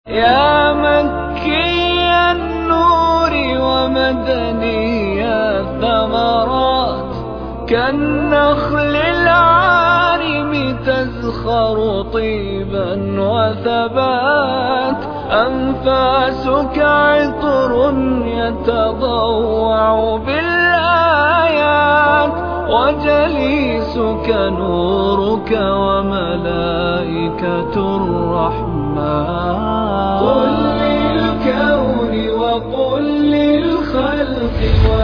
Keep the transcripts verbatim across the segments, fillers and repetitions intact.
يا مكي النور ومدني الثمرات، كالنخل العارم تزخر طيبا وثبات. أنفاسك عطر يتضوع بالآيات، وجليسك نورك وملائكة الرحمن. قل للكون وقل للخلق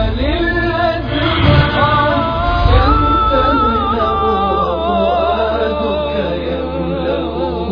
وللأزمان، كم تملأ وفؤادك يملأه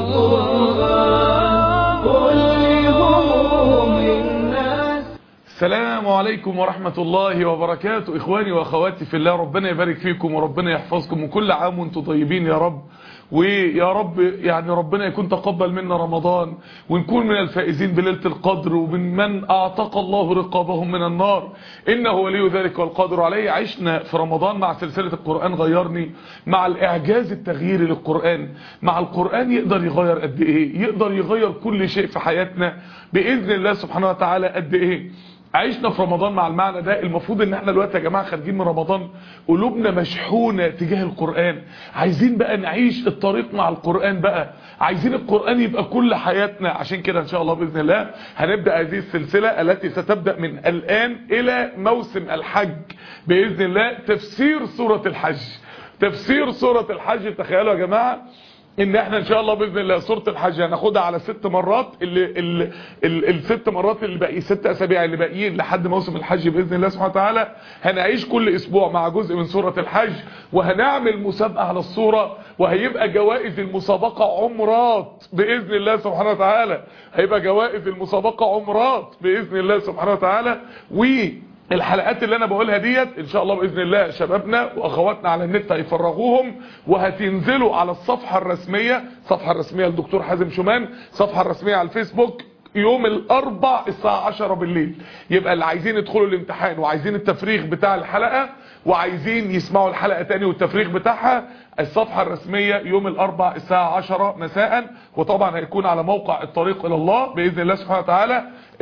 القرآن. قل لهموم الناس. السلام عليكم ورحمة الله وبركاته. إخواني وأخواتي في الله، ربنا يبارك فيكم وربنا يحفظكم، وكل عام وانتم طيبين يا رب. ويا رب يعني ربنا يكون تقبل منا رمضان، ونكون من الفائزين بليلة القدر، ومن من اعتق الله رقابهم من النار، انه ولي ذلك والقادر عليه. عشنا في رمضان مع سلسلة القرآن غيرني، مع الاعجاز التغييري للقرآن. مع القرآن يقدر يغير قد ايه، يقدر يغير كل شيء في حياتنا بإذن الله سبحانه وتعالى قد ايه. عشنا في رمضان مع المعنى ده. المفروض ان احنا دلوقتي يا جماعه خارجين من رمضان قلوبنا مشحونه تجاه القرآن، عايزين بقى نعيش الطريق مع القرآن بقى، عايزين القرآن يبقى كل حياتنا. عشان كده ان شاء الله باذن الله هنبدا هذه السلسله التي ستبدا من الان الى موسم الحج باذن الله، تفسير سوره الحج. تفسير سوره الحج، تخيلوا يا جماعه ان احنا ان شاء الله باذن الله سوره الحج هناخدها على ست مرات، اللي ال ال الست مرات اللي باقي ست اسابيع اللي باقيين لحد موسم الحج باذن الله سبحانه وتعالى، هنعيش كل اسبوع مع جزء من سوره الحج، وهنعمل مسابقه على السوره، وهيبقى جوائز المسابقه عمرات باذن الله سبحانه وتعالى. هيبقى جوائز المسابقه عمرات باذن الله سبحانه وتعالى. و الحلقات اللي انا بقولها ديت ان شاء الله باذن الله شبابنا واخواتنا على النت هيفرغوهم، وهتنزلوا على الصفحه الرسميه، الصفحه الرسميه للدكتور حازم شومان، الصفحه الرسميه على الفيسبوك، يوم الاربع الساعه عشرة بالليل. يبقى اللي عايزين يدخلوا الامتحان وعايزين التفريغ بتاع الحلقه وعايزين يسمعوا الحلقه تاني والتفريغ بتاعها، الصفحه الرسميه يوم الاربع الساعه عشرة مساء. وطبعا هيكون على موقع الطريق الى الله باذن الله سبحانه وتعالى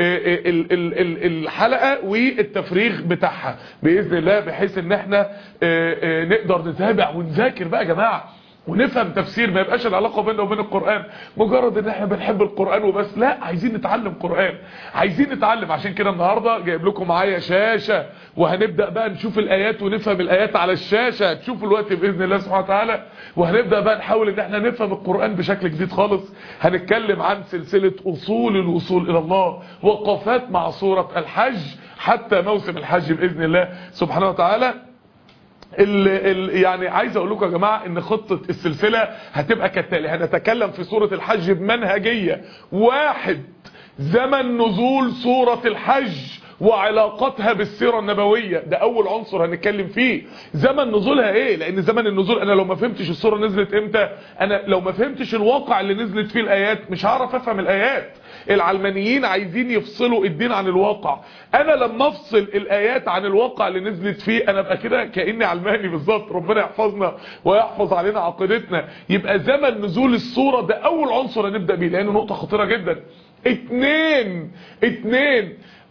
الحلقه والتفريغ بتاعها باذن الله، بحيث ان احنا نقدر نتابع ونذاكر بقى يا جماعه ونفهم تفسير. ما يبقاش العلاقه بيننا وبين القرآن مجرد ان احنا بنحب القرآن وبس، لا، عايزين نتعلم قرآن، عايزين نتعلم. عشان كده النهارده جايب لكم معايا شاشه، وهنبدا بقى نشوف الايات ونفهم الايات على الشاشه، تشوفوا الوقت باذن الله سبحانه وتعالى. وهنبدا بقى نحاول ان احنا نفهم القرآن بشكل جديد خالص. هنتكلم عن سلسله اصول الوصول الى الله، وقفات مع سوره الحج حتى موسم الحج باذن الله سبحانه وتعالى. ال ال يعني عايز اقول لكم يا جماعه ان خطه السلسله هتبقى كالتالي. هنتكلم في سوره الحج بمنهجيه. واحد، زمن نزول سوره الحج وعلاقتها بالسيره النبويه، ده اول عنصر هنتكلم فيه. زمن نزولها ايه؟ لان زمن النزول انا لو ما فهمتش السوره نزلت امتى، انا لو ما فهمتش الواقع اللي نزلت فيه الايات مش هعرف افهم الايات. العلمانيين عايزين يفصلوا الدين عن الواقع. انا لما افصل الايات عن الواقع اللي نزلت فيه انا ابقى كده كاني علماني بالظبط. ربنا يحفظنا ويحفظ علينا عقيدتنا. يبقى زمن نزول السوره ده اول عنصر هنبدا بيه، لانه نقطه خطيره جدا. اتنين اتنين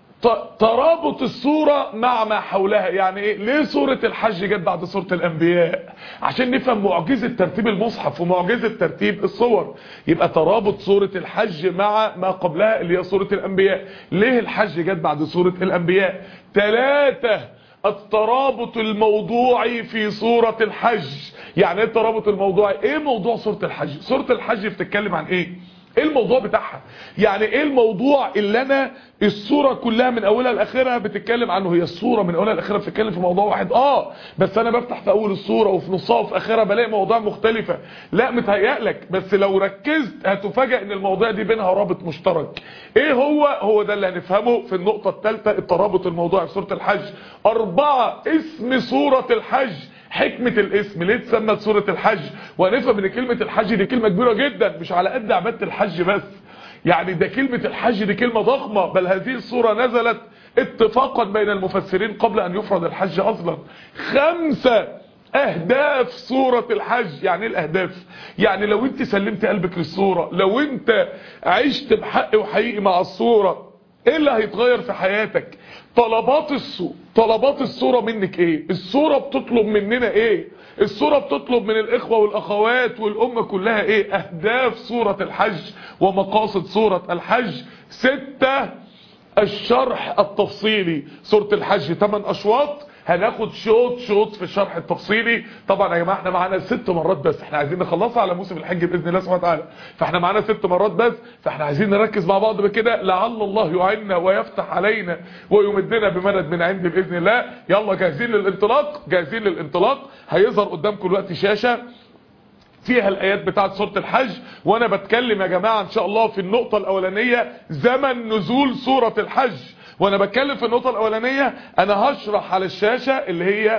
ترابط السورة مع ما حولها. يعني ايه؟ ليه سورة الحج جت بعد سورة الانبياء؟ عشان نفهم معجزة ترتيب المصحف ومعجزة ترتيب الصور. يبقى ترابط سورة الحج مع ما قبلها اللي هي سورة الانبياء. ليه الحج جت بعد سورة الانبياء؟ ثلاثة، الترابط الموضوعي في سورة الحج. يعني ايه الترابط الموضوعي؟ ايه موضوع سورة الحج؟ سورة الحج بتتكلم عن ايه؟ ايه الموضوع بتاعها؟ يعني ايه الموضوع اللي انا السورة كلها من اولها لاخرها بتتكلم عنه؟ هي السورة من اولها لاخرها بتتكلم في موضوع واحد، اه بس انا بفتح في اول السورة وفي نصها وفي اخرها بلاقي مواضيع مختلفة. لا، متهيألك، بس لو ركزت هتفاجئ ان المواضيع دي بينها رابط مشترك. ايه هو؟ هو ده اللي هنفهمه في النقطة الثالثة، الترابط الموضوعي في سورة الحج. اربعة، اسم سورة الحج، حكمة الاسم، ليه اتسمت سورة الحج؟ وهنفهم ان كلمة الحج دي كلمة كبيرة جدا، مش على قد عبادة الحج بس. يعني ده كلمة الحج دي كلمة ضخمة، بل هذه السورة نزلت اتفاقا بين المفسرين قبل ان يفرض الحج اصلا. خمسة، اهداف سورة الحج. يعني ايه الاهداف؟ يعني لو انت سلمت قلبك للسورة، لو انت عشت بحق وحقيقي مع السورة، ايه اللي هيتغير في حياتك؟ طلبات السورة طلبات السورة منك ايه؟ السورة بتطلب مننا ايه؟ السورة بتطلب من الاخوة والاخوات والامة كلها ايه؟ اهداف سورة الحج ومقاصد سورة الحج. ستة، الشرح التفصيلي. سورة الحج ثمان اشواط، هناخد شوط شوط في الشرح التفصيلي. طبعا يا جماعه احنا معانا ست مرات بس، احنا عايزين نخلصها على موسم الحج باذن الله سبحانه وتعالى، فاحنا معانا ست مرات بس، فاحنا عايزين نركز مع بعض بكده لعل الله يعيننا ويفتح علينا ويمدنا بمدد من عند باذن الله. يلا جاهزين للانطلاق؟ جاهزين للانطلاق. هيظهر قدامكم دلوقتي شاشه فيها الايات بتاعت سورة الحج، وانا بتكلم يا جماعة ان شاء الله في النقطة الاولانية زمن نزول سورة الحج. وانا بتكلم في النقطة الاولانية انا هشرح على الشاشة اللي هي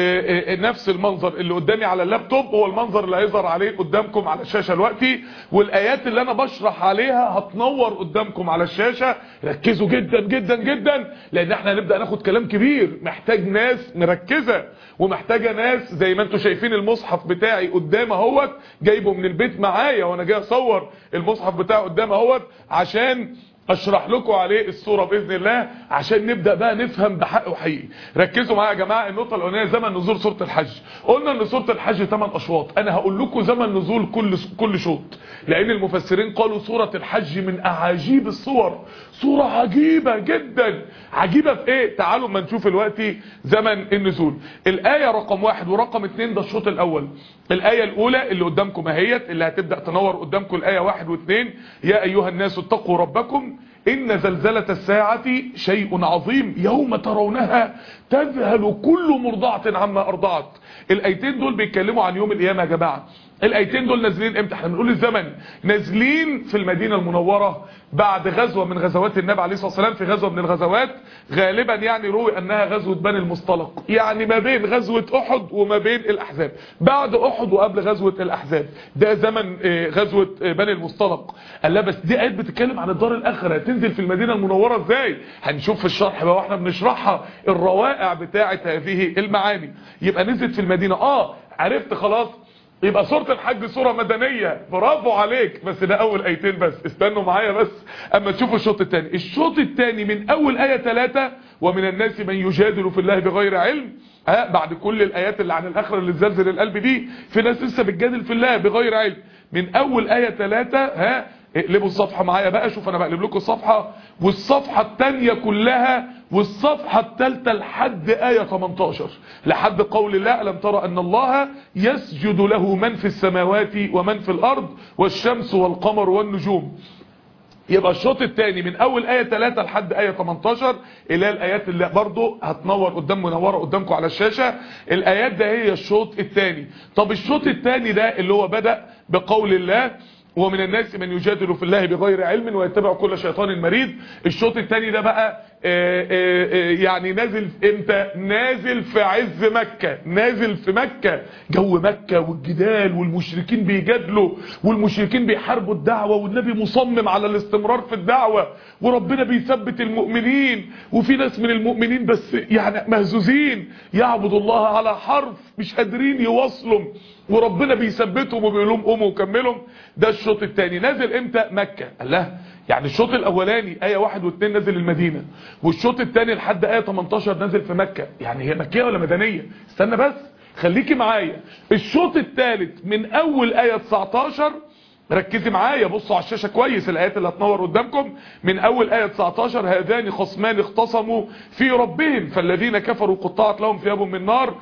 نفس المنظر اللي قدامي على اللابتوب هو المنظر اللي هيظهر عليه قدامكم على الشاشة دلوقتي، والايات اللي انا بشرح عليها هتنور قدامكم على الشاشة. ركزوا جدا جدا جدا، لان احنا هنبدأ ناخد كلام كبير محتاج ناس مركزة، ومحتاجة ناس زي ما انتم شايفين المصحف بتاعي قدام اهوت، جايبه من البيت معايا وانا جاي اصور المصحف بتاعي قدام اهوت عشان اشرح لكم عليه الصورة باذن الله، عشان نبدأ بقى نفهم بحق وحقيقي. ركزوا معايا يا جماعة. النقطة الاولانية زمن نزول سورة الحج. قلنا ان سورة الحج ثمان اشواط، انا هقول لكم زمن نزول كل كل شوط، لان المفسرين قالوا سورة الحج من اعاجيب الصور، سورة عجيبة جدا. عجيبة في ايه؟ تعالوا ما نشوف دلوقتي زمن النزول. الاية رقم واحد ورقم اتنين ده الشوط الاول. الاية الاولى اللي قدامكم اهيت اللي هتبدأ تنور قدامكم، الاية واحد واثنين: يا ايها الناس اتقوا ربكم إن زلزلة الساعة شيء عظيم يوم ترونها تذهل كل مرضعة عما أرضعت. الآيتين دول بيتكلموا عن يوم القيامة يا جماعة. الآيتين دول نازلين امتى؟ احنا بنقول الزمن. نازلين في المدينة المنورة بعد غزوة من غزوات النبي عليه الصلاة والسلام، في غزوة من الغزوات غالبا يعني روي أنها غزوة بني المصطلق، يعني ما بين غزوة أحد وما بين الأحزاب، بعد أحد وقبل غزوة الأحزاب، ده زمن غزوة بني المصطلق. قال لا بس دي آيات بتتكلم عن الدار الآخرة، تنزل في المدينة المنورة ازاي؟ هنشوف في الشرح بقى واحنا بنشرحها الروائع بتاعة هذه المعاني. يبقى نزلت في المدينة. اه عرفت خلاص، يبقى سورة الحج سورة مدنية، برافو عليك، بس ده اول ايتين بس، استنوا معايا بس اما تشوفوا الشوط الثاني. الشوط الثاني من اول اية ثلاثة: ومن الناس من يجادل في الله بغير علم. ها بعد كل الايات اللي عن الاخره اللي تزلزل القلب دي، في ناس لسه بتجادل في الله بغير علم. من اول اية ثلاثة ها اقلبوا الصفحة معايا بقى، شوف انا بقلب لكم الصفحة، والصفحة الثانية كلها والصفحة الثالثة لحد آية تمنتاشر، لحد قول الله: ألم ترى أن الله يسجد له من في السماوات ومن في الأرض والشمس والقمر والنجوم. يبقى الشوط الثاني من اول آية ثلاثة لحد آية تمنتاشر، اللي هي الايات اللي برضو هتنور قدام منوره قدامكم على الشاشة. الايات ده هي الشوط الثاني. طب الشوط الثاني ده اللي هو بدأ بقول الله: ومن الناس من يجادل في الله بغير علم ويتبع كل شيطان مريد. الشوط الثاني ده بقى آآ آآ يعني نازل امتى؟ نازل في عز مكة، نازل في مكة، جو مكة والجدال والمشركين بيجادلوا والمشركين بيحاربوا الدعوة، والنبي مصمم على الاستمرار في الدعوة، وربنا بيثبت المؤمنين، وفي ناس من المؤمنين بس يعني مهزوزين يعبدوا الله على حرف مش قادرين يواصلوا، وربنا بيثبتهم وبيقول لهم قوموا وكملوا. ده الشوط الثاني نازل امتى؟ مكة. الله، يعني الشوط الاولاني آية واحد واثنين نازل المدينة، والشوط الثاني لحد آية تمنتاشر نازل في مكة. يعني هي مكية ولا مدنية؟ استنى بس خليكي معايا. الشوط الثالث من اول آية تسعتاشر، ركزي معايا بصوا على الشاشة كويس الايات اللي هتنور قدامكم، من اول آية تسعتاشر: هذان خصمان اختصموا في ربهم فالذين كفروا قطعت لهم ثياب من نار،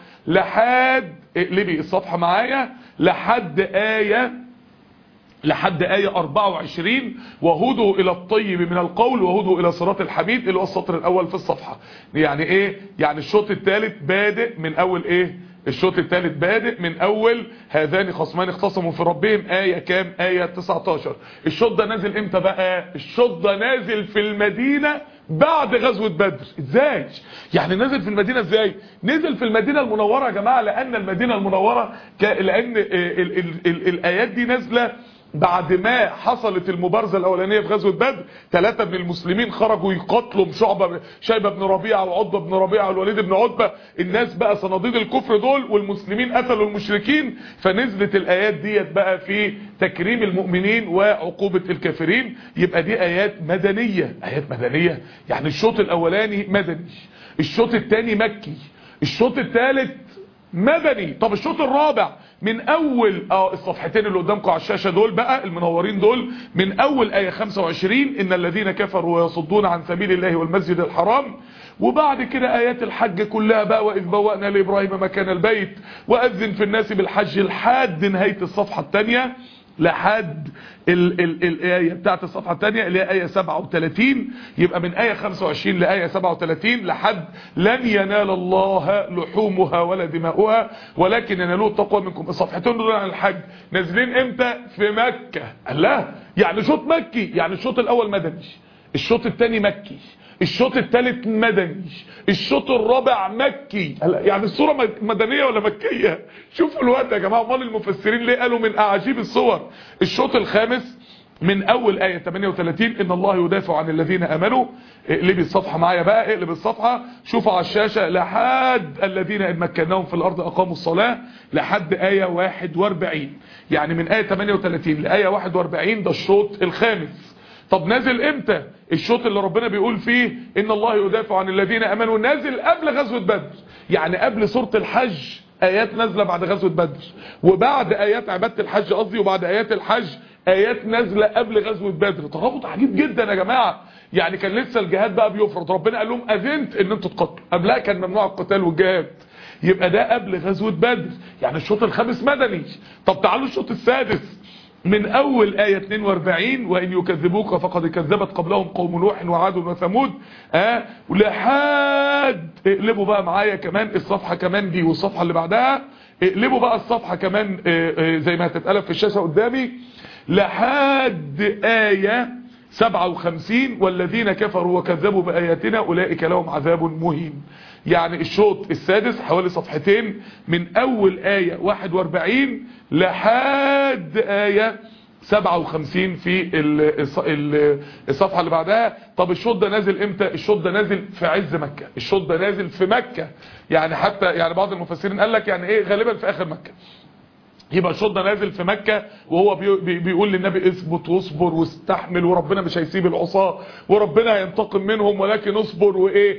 لحد اقلبي الصفحة معايا لحد آية لحد آية أربعة وعشرين: وهدوا إلى الطيب من القول وهدوا إلى صراط الحميد، اللي هو السطر الأول في الصفحة. يعني إيه؟ يعني الشوط الثالث بادئ من أول إيه؟ الشوط الثالث بادئ من أول هذان خصمان اختصموا في ربهم، آية كام؟ آية تسعتاشر. الشوط ده نازل إمتى بقى؟ الشوط ده نازل في المدينة بعد غزوة بدر. ازاي؟ يعني نزل في المدينة ازاي؟ نزل في المدينة المنورة يا جماعة، لأن المدينة المنورة ك... لأن ال... ال... ال... ال... الآيات دي نازلة بعد ما حصلت المبارزة الاولانية في غزوة بدر، ثلاثة من المسلمين خرجوا يقاتلوا شعبة شيبة بن ربيعة وعتبة بن ربيعة والوليد بن عتبة، الناس بقى صناديد الكفر دول، والمسلمين قتلوا المشركين. فنزلت الايات ديت بقى في تكريم المؤمنين وعقوبة الكافرين. يبقى دي ايات مدنية. ايات مدنية يعني الشوط الاولاني مدني، الشوط الثاني مكي، الشوط الثالث مدني. طب الشوط الرابع من اول اه الصفحتين اللي قدامكم على الشاشة دول بقى المنورين دول، من اول ايه خمسة وعشرين ان الذين كفروا ويصدون عن سبيل الله والمسجد الحرام، وبعد كده ايات الحج كلها بقى، واذ بوأنا لابراهيم مكان البيت واذن في الناس بالحج، لحد نهاية الصفحة الثانية، لحد ال ال الايه بتاعت الصفحه الثانيه اللي هي ايه سبعة وثلاثين. يبقى من ايه خمسة وعشرين لايه سبعة وثلاثين لحد لن ينال الله لحومها ولا دماؤها ولكن ينالوه التقوى منكم. الصفحتين دول عن الحج نازلين امتى؟ في مكه. الله، يعني شوط مكي، يعني الشوط الاول مدني، الشوط الثاني مكي، الشوط الثالث مدني، الشوط الرابع مكي. يعني الصورة مدنية ولا مكية؟ شوفوا الوقت يا جماعة. امال المفسرين ليه قالوا من اعاجيب الصور؟ الشوط الخامس من اول ايه ثمانية وثلاثين ان الله يدافع عن الذين امنوا. اقلب الصفحة معايا بقى، اقلب الصفحة شوفوا على الشاشة، لحد الذين ان مكناهم في الارض اقاموا الصلاة، لحد ايه واحد واربعين. يعني من ايه ثمانية وثلاثين لايه واحد واربعين ده الشوط الخامس. طب نازل امتى؟ الشوط اللي ربنا بيقول فيه ان الله يدافع عن الذين امنوا نازل قبل غزوة بدر، يعني قبل سورة الحج ايات نازلة بعد غزوة بدر، وبعد ايات عبادة الحج قصدي، وبعد ايات الحج ايات نازلة قبل غزوة بدر. ترابط عجيب جدا يا جماعة. يعني كان لسه الجهاد بقى بيفرض، ربنا قال لهم اذنت ان انتوا تقاتلوا، قبلها كان ممنوع القتال والجهاد. يبقى ده قبل غزوة بدر، يعني الشوط الخامس مدني. طب تعالوا الشوط السادس من اول ايه اتنين واربعين وان يكذبوك فقد كذبت قبلهم قوم نوح وعاد وثمود. اه ولحد اقلبوا بقى معايا كمان الصفحه كمان دي والصفحه اللي بعدها، اقلبوا بقى الصفحه كمان اه اه زي ما هتتقلب في الشاشه قدامي، لحد ايه سبعة وخمسين والذين كفروا وكذبوا باياتنا اولئك لهم عذاب مهين. يعني الشوط السادس حوالي صفحتين من اول ايه واحد واربعين لحد ايه سبعة وخمسين في الصفحة اللي بعدها. طب الشوط ده نازل امتى؟ الشوط ده نازل في عز مكة، الشوط ده نازل في مكة. يعني حتى يعني بعض المفسرين قال لك يعني ايه غالبا في اخر مكة. يبقى الشوط ده نازل في مكة وهو بي بيقول للنبي اثبت واصبر واستحمل وربنا مش هيسيب العصاة وربنا هينتقم منهم، ولكن اصبر وايه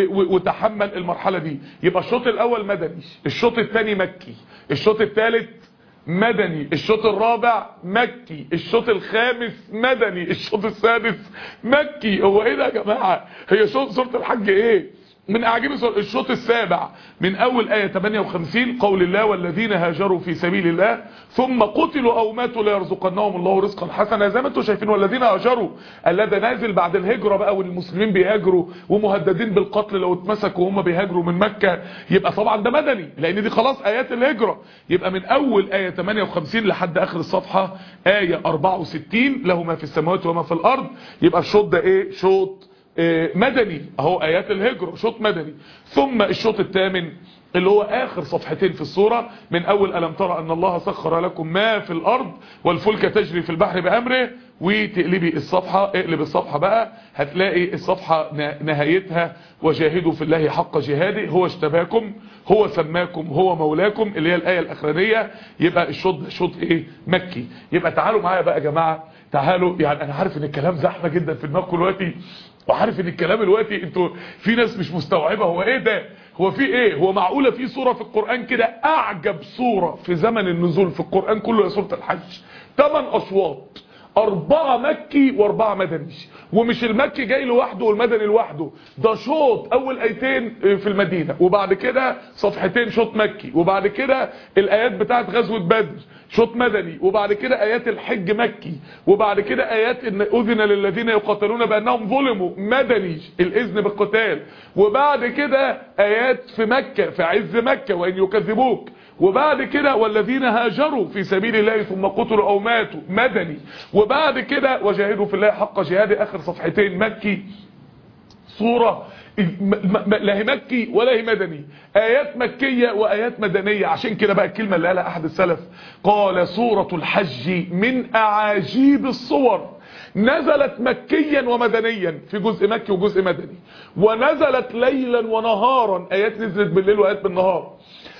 وتحمل المرحلة دي. يبقى الشوط الاول مدني، الشوط الثاني مكي، الشوط الثالث مدني، الشوط الرابع مكي، الشوط الخامس مدني، الشوط السادس مكي. هو ايه ده يا جماعة؟ هي سورة الحج ايه؟ من اعجاب الشوط السابع من اول ايه ثمانية وخمسين قول الله والذين هاجروا في سبيل الله ثم قتلوا او ماتوا ليرزقنهم الله رزقا حسنا. زي ما انتم شايفين والذين هاجروا الذي نازل بعد الهجرة بقى، والمسلمين بيهاجروا ومهددين بالقتل لو اتمسكوا وهم بيهاجروا من مكة. يبقى طبعا ده مدني لان دي خلاص ايات الهجرة. يبقى من اول ايه ثمانية وخمسين لحد اخر الصفحة ايه اربعة وستين له ما في السماوات وما في الارض. يبقى الشوط ده ايه؟ شوط مدني اهو، ايات الهجرة شوط مدني. ثم الشوط الثامن اللي هو اخر صفحتين في السورة من اول الم ترى ان الله سخر لكم ما في الارض والفلك تجري في البحر بامره. وتقلبي الصفحة، اقلب الصفحة بقى هتلاقي الصفحة نهايتها وجاهدوا في الله حق جهاده هو اشتباكم هو سماكم هو مولاكم، اللي هي الايه الاخرانيه. يبقى الشوط شوط ايه؟ مكي. يبقى تعالوا معايا بقى يا جماعه، تعالوا. يعني انا عارف ان الكلام زحمه جدا في دماغكم دلوقتي، وعارف ان الكلام دلوقتي انتوا في ناس مش مستوعبه هو ايه ده، هو في ايه، هو معقوله في سوره في القران كده اعجب سوره في زمن النزول في القران كله هي سوره الحج؟ ثمان اشواط، اربعة مكي واربعة مدني، ومش المكي جاي لوحده والمدني لوحده، ده شوط اول ايتين في المدينة وبعد كده صفحتين شوط مكي، وبعد كده الايات بتاعت غزوة بدر شوط مدني، وبعد كده ايات الحج مكي، وبعد كده ايات ان اذن للذين يقاتلون بانهم ظلموا مدني الاذن بالقتال، وبعد كده ايات في مكة في عز مكة وان يكذبوك، وبعد كده والذين هاجروا في سبيل الله ثم قتلوا او ماتوا مدني، وبعد كده وجاهدوا في الله حق جهاده اخر صفحتين مكي. صورة لا هي مكي ولا هي مدني، ايات مكية وايات مدنية. عشان كده بقى الكلمة اللي قالها احد السلف قال سورة الحج من اعاجيب الصور، نزلت مكيا ومدنيا في جزء مكي وجزء مدني، ونزلت ليلا ونهارا، ايات نزلت بالليل وايات بالنهار،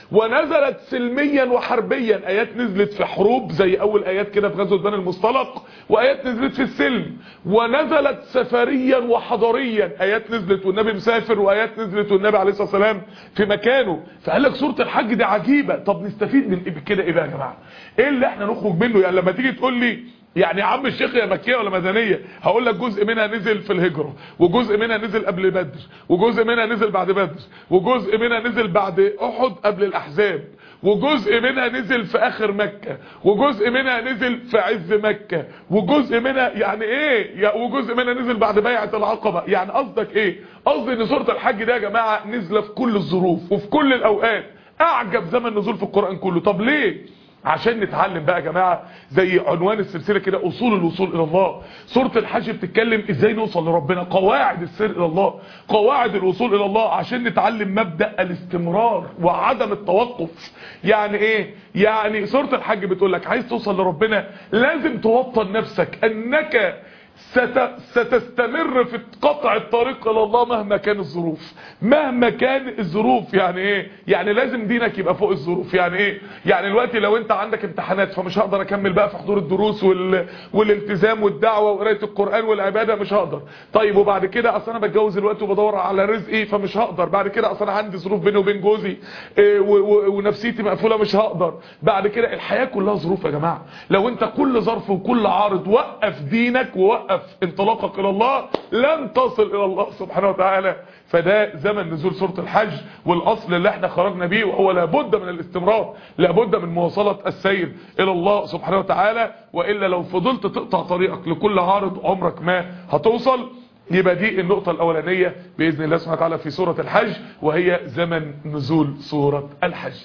ونزلت سلميا وحربيا، ايات نزلت في حروب زي اول ايات كده في غزوة بني المصطلق، وايات نزلت في السلم، ونزلت سفريا وحضريا، ايات نزلت والنبي مسافر، وايات نزلت والنبي عليه الصلاة والسلام في مكانه. فقال لك سورة الحج دي عجيبة. طب نستفيد من كده ايه بقى يا جماعة؟ ايه اللي احنا نخرج منه؟ يعني لما تيجي تقول لي يعني يا عم الشيخ يا مكية ولا مدنية، هقول لك جزء منها نزل في الهجرة، وجزء منها نزل قبل بدر، وجزء منها نزل بعد بدر، وجزء منها نزل بعد احد قبل الاحزاب، وجزء منها نزل في اخر مكة، وجزء منها نزل في عز مكة، وجزء منها يعني ايه، وجزء منها نزل بعد بيعة العقبة. يعني قصدك ايه؟ قصدي ان سورة الحج ده يا جماعة نزلة في كل الظروف وفي كل الاوقات، اعجب زمن نزول في القرآن كله. طب ليه؟ عشان نتعلم بقى يا جماعة زي عنوان السلسلة كده، اصول الوصول الى الله. سورة الحج بتتكلم ازاي نوصل لربنا، قواعد السير الى الله، قواعد الوصول الى الله، عشان نتعلم مبدأ الاستمرار وعدم التوقف. يعني ايه؟ يعني سورة الحج بتقول لك عايز توصل لربنا لازم توطن نفسك انك ست... ستستمر في قطع الطريق الى الله مهما كان الظروف، مهما كان الظروف. يعني ايه؟ يعني لازم دينك يبقى فوق الظروف. يعني ايه؟ يعني دلوقتي لو انت عندك امتحانات فمش هقدر اكمل بقى في حضور الدروس وال... والالتزام والدعوه وقرايه القران والعباده، مش هقدر. طيب وبعد كده اصل انا بتجوز دلوقتي وبدور على رزقي فمش هقدر. بعد كده اصل انا عندي ظروف بيني وبين جوزي إيه و... و... ونفسيتي مقفوله مش هقدر. بعد كده الحياه كلها ظروف يا جماعه. لو انت كل ظرف وكل عارض وقف دينك ووقف انطلاقك الى الله لن تصل الى الله سبحانه وتعالى. فده زمن نزول سورة الحج، والاصل اللي احنا خرجنا بيه وهو لابد من الاستمرار، لابد من مواصلة السير الى الله سبحانه وتعالى، والا لو فضلت تقطع طريقك لكل عارض عمرك ما هتوصل. يبقى دي النقطة الاولانية باذن الله سبحانه وتعالى في سورة الحج، وهي زمن نزول سورة الحج.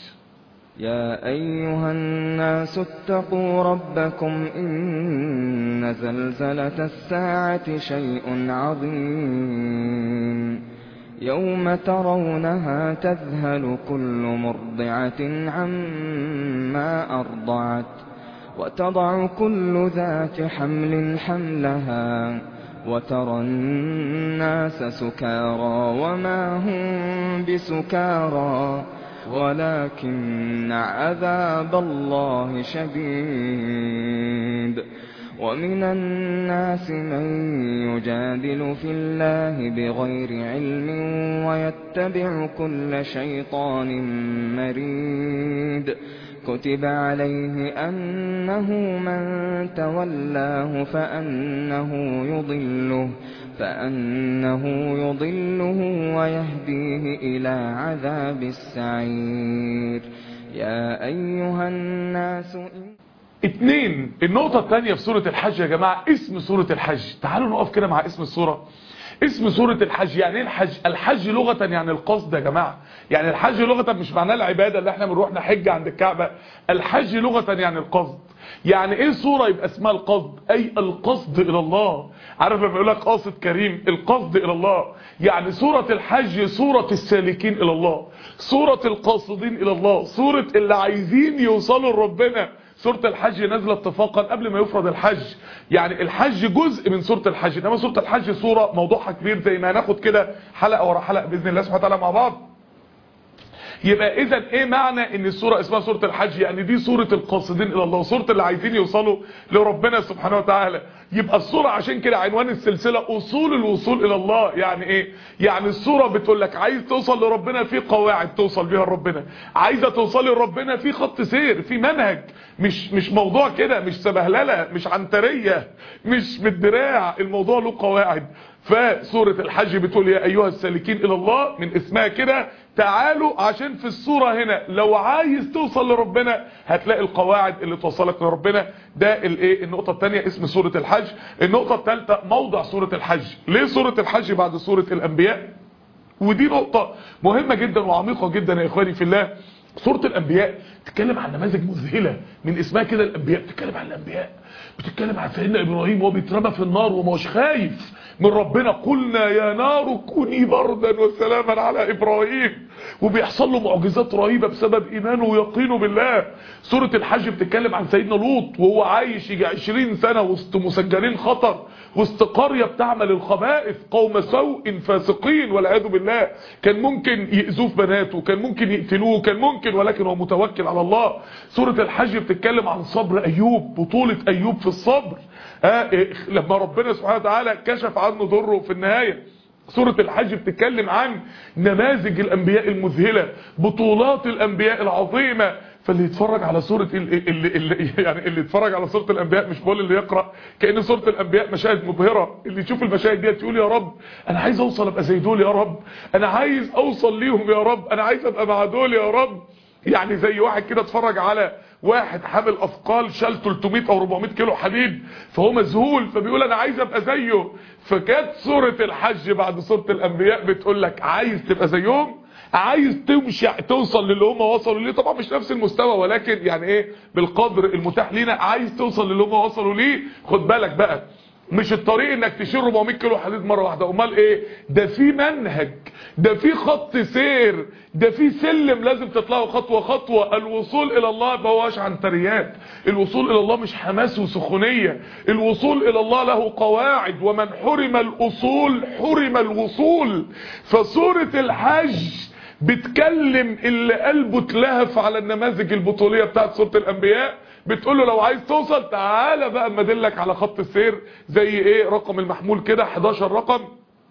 يا أيها الناس اتقوا ربكم إن زلزلة الساعة شيء عظيم يوم ترونها تذهل كل مرضعة عما أرضعت وتضع كل ذات حمل حملها وترى الناس سكارى وما هم بسكارى ولكن عذاب الله شديد. ومن الناس من يجادل في الله بغير علم ويتبع كل شيطان مريد كتب عليه أنه من تولاه فأنه يضله فأنه يضله ويهديه إلى عذاب السعير. يا أيها الناس اتنين، النقطة الثانية في سورة الحج يا جماعة اسم سورة الحج. تعالوا نقف كده مع اسم السورة. اسم سورة الحج يعني ايه الحج؟ الحج لغة يعني القصد يا جماعة. يعني الحج لغة مش معناه العبادة اللي احنا بنروح نحج عند الكعبة، الحج لغة يعني القصد. يعني ايه سورة يبقى اسمها القصد؟ اي القصد الى الله. عارف لما يقول لك قاصد كريم، القصد الى الله. يعني سورة الحج سورة السالكين الى الله، سورة القاصدين الى الله، سورة اللي عايزين يوصلوا لربنا. سورة الحج نازلة اتفاقا قبل ما يفرض الحج. يعني الحج جزء من سورة الحج، انما سورة الحج سورة موضوعها كبير زي ما هناخد كده حلقة ورا حلقة بإذن الله سبحانه وتعالى مع بعض. يبقى اذا ايه معنى ان السورة اسمها سورة الحج؟ يعني دي سورة القاصدين الى الله، سورة اللي عايزين يوصلوا لربنا سبحانه وتعالى. يبقى السورة عشان كده عنوان السلسلة اصول الوصول الى الله. يعني ايه؟ يعني السورة بتقول لك عايز توصل لربنا في قواعد توصل بيها لربنا، عايزة توصل لربنا في خط سير، في منهج، مش مش موضوع كده، مش سبهلله، مش عنترية، مش بالدراع، الموضوع له قواعد. فسورة الحج بتقول يا ايها السالكين الى الله، من اسمها كده تعالوا، عشان في الصورة هنا لو عايز توصل لربنا هتلاقي القواعد اللي توصلك لربنا. ده الايه النقطة الثانية اسم سورة الحج. النقطة الثالثة موضع سورة الحج. ليه سورة الحج بعد سورة الانبياء؟ ودي نقطة مهمة جدا وعميقة جدا يا اخواني في الله. سورة الانبياء بتتكلم عن نماذج مذهلة، من اسمها كده الانبياء بتتكلم عن الانبياء، بتتكلم عن سيدنا ابراهيم وهو بيترمى في النار وما هوش خايف، من ربنا، قلنا يا نار كوني بردا وسلاما على ابراهيم، وبيحصل له معجزات رهيبه بسبب ايمانه ويقينه بالله. سوره الحج بتتكلم عن سيدنا لوط وهو عايش يجي عشرين سنه وسط مسجلين خطر، وسط قريه بتعمل الخبائث، قوم سوء فاسقين والعياذ بالله. كان ممكن يأذوه في بناته، كان ممكن يقتلوه، كان ممكن، ولكن هو متوكل على الله. سوره الحج بتتكلم عن صبر ايوب، بطوله ايوب في الصبر، آه لما ربنا سبحانه وتعالى كشف عنه ضره في النهايه. سورة الحج بتتكلم عن نماذج الانبياء المذهلة، بطولات الانبياء العظيمة. فاللي يتفرج على سورة اللي, اللي يعني اللي يتفرج على سورة الانبياء، مش بقول اللي يقرأ، كأن سورة الانبياء مشاهد مبهرة. اللي يشوف المشاهد دي تقول يا رب انا عايز اوصل ابقى زي دول يا رب، انا عايز اوصل ليهم يا رب، انا عايز ابقى مع دول يا رب. يعني زي واحد كده اتفرج على واحد حامل اثقال شال ثلاثمائة او أربعمائة كيلو حديد، فهو مذهول، فبيقول انا عايز ابقى زيه. فكانت سورة الحج بعد سورة الانبياء بتقول لك عايز تبقى زيهم، عايز تمشي توصل للي هم وصلوا ليه، طبعا مش نفس المستوى ولكن يعني ايه بالقدر المتاح لينا، عايز توصل للي هم وصلوا ليه. خد بالك بقى، مش الطريق انك تشيل أربعمائة كيلو حديد مره واحده، امال ايه؟ ده في منهج، ده في خط سير، ده في سلم لازم تطلعه خطوه خطوه. الوصول الى الله ما هوش عنتريات، الوصول الى الله مش حماس وسخونيه، الوصول الى الله له قواعد، ومن حرم الاصول حرم الوصول. فسوره الحج بتكلم اللي قلبه اتلهف على النماذج البطوليه بتاعت سوره الانبياء، بتقول له لو عايز توصل تعالى بقى اما ادلك على خط السير. زي ايه؟ رقم المحمول كده حداشر رقم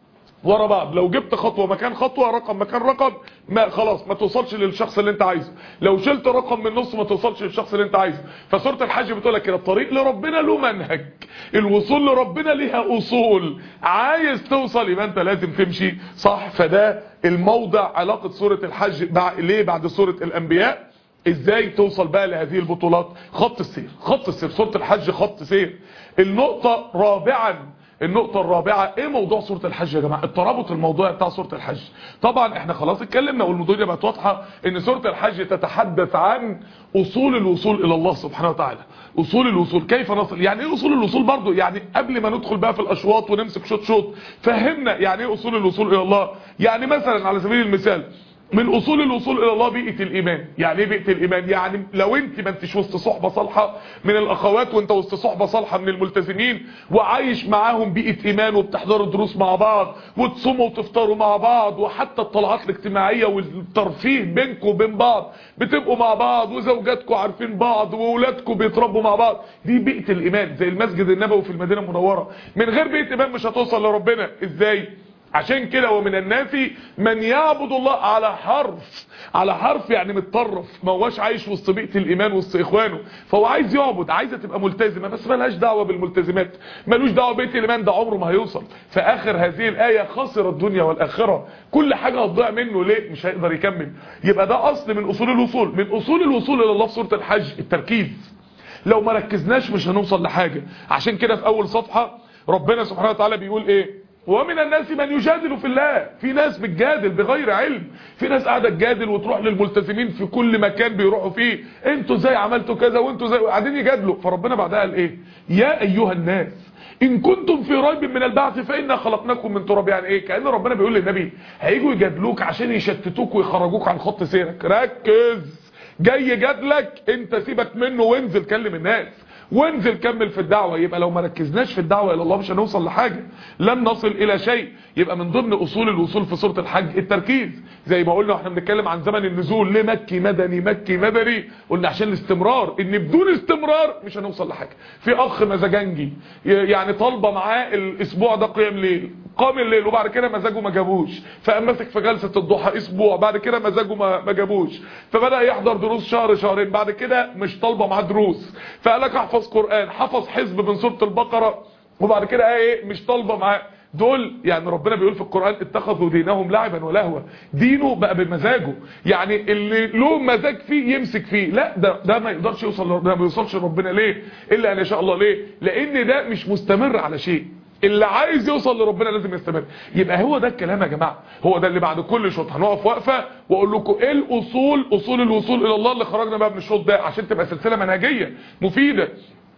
ورا بعض، لو جبت خطوه مكان خطوه، رقم مكان رقم، ما خلاص ما توصلش للشخص اللي انت عايزه. لو شلت رقم من النص ما توصلش للشخص اللي انت عايزه. فسوره الحج بتقول لك كده الطريق لربنا له منهج، الوصول لربنا ليها اصول، عايز توصل يبقى انت لازم تمشي صح. فده الموضع علاقه سوره الحج بع... ليه بعد سوره الانبياء. ازاي توصل بقى لهذه البطولات؟ خط السير، خط السير، سورة الحج خط سير. النقطة رابعا، النقطة الرابعة ايه موضوع سورة الحج يا جماعة؟ الترابط الموضوعي بتاع سورة الحج. طبعا احنا خلاص اتكلمنا والموضوع دي بقت واضحة ان سورة الحج تتحدث عن اصول الوصول الى الله سبحانه وتعالى. اصول الوصول، كيف نصل؟ يعني ايه اصول الوصول برضو؟ يعني قبل ما ندخل بقى في الاشواط ونمسك شوط شوط، فهمنا يعني ايه اصول الوصول الى الله. يعني مثلا على سبيل المثال من اصول الوصول الى الله بيئه الايمان. يعني ايه بيئه الايمان؟ يعني لو انت ما انتش وسط صحبه صالحه من الاخوات وانت وسط صحبه صالحه من الملتزمين وعايش معاهم بيئه ايمان وبتحضروا دروس مع بعض وتصوموا وتفطروا مع بعض، وحتى الطلعات الاجتماعيه والترفيه بينكم وبين بعض بتبقوا مع بعض، وزوجاتكم عارفين بعض واولادكم بيتربوا مع بعض، دي بيئه الايمان زي المسجد النبوي في المدينه المنوره. من غير بيئه ايمان مش هتوصل لربنا. ازاي؟ عشان كده ومن الناس من يعبد الله على حرف، على حرف يعني متطرف، ما هواش عايش وسط بيئه الايمان وسط اخوانه، فهو عايز يعبد، عايزه تبقى ملتزمه بس مالهاش دعوه بالملتزمات، مالوش دعوه ببيئه الايمان، ده عمره ما هيوصل. فاخر هذه الايه خسر الدنيا والاخره، كل حاجه هتضيع منه. ليه؟ مش هيقدر يكمل. يبقى ده اصل من اصول الوصول. من اصول الوصول الى الله في سوره الحج التركيز. لو ما ركزناش مش هنوصل لحاجه. عشان كده في اول صفحه ربنا سبحانه وتعالى بيقول ايه؟ ومن الناس من يجادل في الله. في ناس بتجادل بغير علم، في ناس قاعده تجادل وتروح للملتزمين في كل مكان بيروحوا فيه، انتوا ازاي عملتوا كذا وانتوا ازاي، قاعدين يجادلوا. فربنا بعدها قال ايه؟ يا ايها الناس ان كنتم في ريب من البعث فانا خلقناكم من تراب. يعني ايه؟ كأن ربنا بيقول للنبي هيجوا يجادلوك عشان يشتتوك ويخرجوك عن خط سيرك. ركز، جاي يجادلك انت سيبك منه وانزل كلم الناس وانزل كمل في الدعوة. يبقى لو ما ركزناش في الدعوة الى الله مش هنوصل لحاجة، لن نصل الى شيء. يبقى من ضمن اصول الوصول في سورة الحج التركيز. زي ما قلنا واحنا بنتكلم عن زمن النزول، ليه مكي مدني مكي مدني؟ قلنا عشان الاستمرار، ان بدون استمرار مش هنوصل لحاجة. في اخ مزاجنجي يعني طالبه معاه الاسبوع ده قيام ليل، قام الليل وبعد كده مزاجه ما جابوش، فقام ماسك في جلسة الضحى اسبوع، بعد كده مزاجه ما جابوش، فبدأ يحضر دروس شهر شهرين، بعد كده مش طالبه معاه دروس، فقال لك احفظ قرآن، حفظ حزب من سورة البقرة، وبعد كده ايه مش طالبه معاه. دول يعني ربنا بيقول في القرآن اتخذوا دينهم لعبا ولهوا، دينه بقى بمزاجه، يعني اللي له مزاج فيه يمسك فيه. لا ده ده ما يقدرش يوصل، ده ما يوصلش لربنا. ليه؟ الا ان شاء الله. ليه؟ لان ده مش مستمر على شيء. اللي عايز يوصل لربنا لازم يستمر. يبقى هو ده الكلام يا جماعه، هو ده اللي بعد كل شوط هنقف وقفه واقول لكم ايه الاصول، اصول الوصول الى الله اللي خرجنا بقى من الشوط ده عشان تبقى سلسله منهجيه مفيده.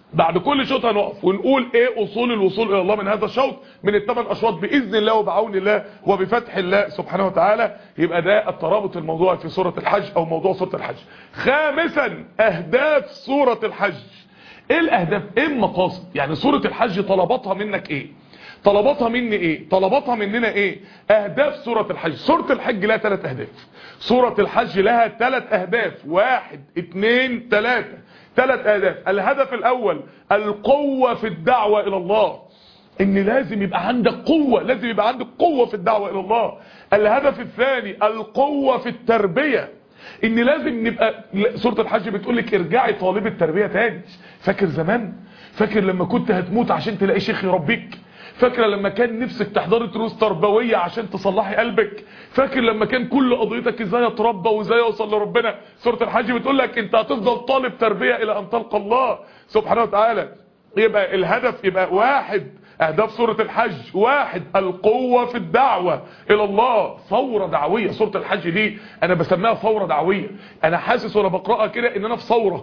بعد كل شوط هنقف ونقول ايه اصول الوصول الى الله من هذا الشوط من الثمان اشواط باذن الله وبعون الله وبفتح الله سبحانه وتعالى. يبقى ده الترابط الموضوعي في سورة الحج او موضوع سورة الحج. خامسا اهداف سورة الحج. ايه الاهداف؟ ايه المقاصد؟ يعني سورة الحج طلباتها منك ايه؟ طلباتها مني ايه؟ طلباتها مننا ايه؟ اهداف سورة الحج. سورة الحج لها ثلاث اهداف. سورة الحج لها ثلاث اهداف، واحد اتنين تلاتة، ثلاث اهداف. الهدف الاول القوة في الدعوة الى الله، ان لازم يبقى عندك قوة، لازم يبقى عندك قوة في الدعوة الى الله. الهدف الثاني القوة في التربية، ان لازم نبقى، سورة الحج بتقول لك ارجعي طالب التربية تاني. فاكر زمان؟ فاكر لما كنت هتموت عشان تلاقي شيخ يربيك؟ فاكره لما كان نفسك تحضري دروس تربويه عشان تصلحي قلبك؟ فاكر لما كان كل قضيتك ازاي اتربى وازاي اوصل لربنا؟ سوره الحج بتقول لك انت هتفضل طالب تربيه الى ان تلقى الله سبحانه وتعالى. يبقى الهدف يبقى واحد، اهداف سوره الحج واحد القوه في الدعوه الى الله، ثوره دعويه. سوره الحج دي انا بسميها ثوره دعويه، انا حاسس وانا بقراها كده ان انا في ثوره،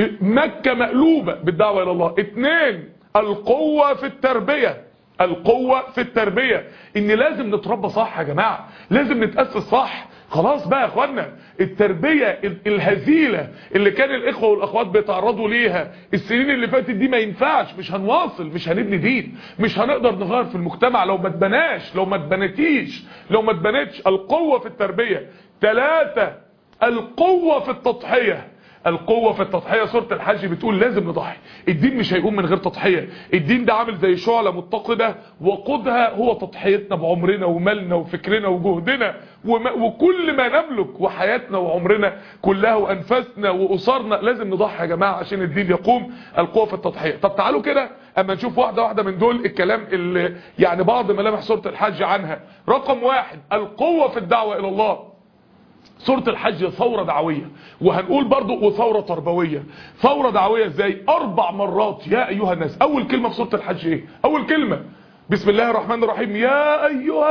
مكه مقلوبه بالدعوه الى الله. اتنين القوه في التربيه، القوة في التربية، ان لازم نتربى صح يا جماعة، لازم نتأسس صح. خلاص بقى يا اخوانا، التربية الهزيلة اللي كان الاخوة والاخوات بيتعرضوا ليها السنين اللي فاتت دي ما ينفعش، مش هنواصل، مش هنبني دين، مش هنقدر نغير في المجتمع لو ما اتبناش، لو ما اتبنتيش، لو ما اتبنتش. القوة في التربية. ثلاثة القوة في التضحية، القوة في التضحية. سورة الحج بتقول لازم نضحي، الدين مش هيقوم من غير تضحية. الدين ده عامل زي شعلة متقدة وقودها هو تضحيتنا بعمرنا ومالنا وفكرنا وجهدنا وكل ما نملك، وحياتنا وعمرنا كلها وانفاسنا واسرنا، لازم نضحي يا جماعة عشان الدين يقوم. القوة في التضحية. طب تعالوا كده اما نشوف واحدة واحدة من دول الكلام اللي يعني بعض ملامح سورة الحج عنها. رقم واحد القوة في الدعوة الى الله. سورة الحج ثورة دعوية، وهنقول برضو وثورة تربوية. ثورة دعوية ازاي؟ اربع مرات يا ايها الناس. اول كلمة في سورة الحج ايه؟ اول كلمة بسم الله الرحمن الرحيم، يا ايها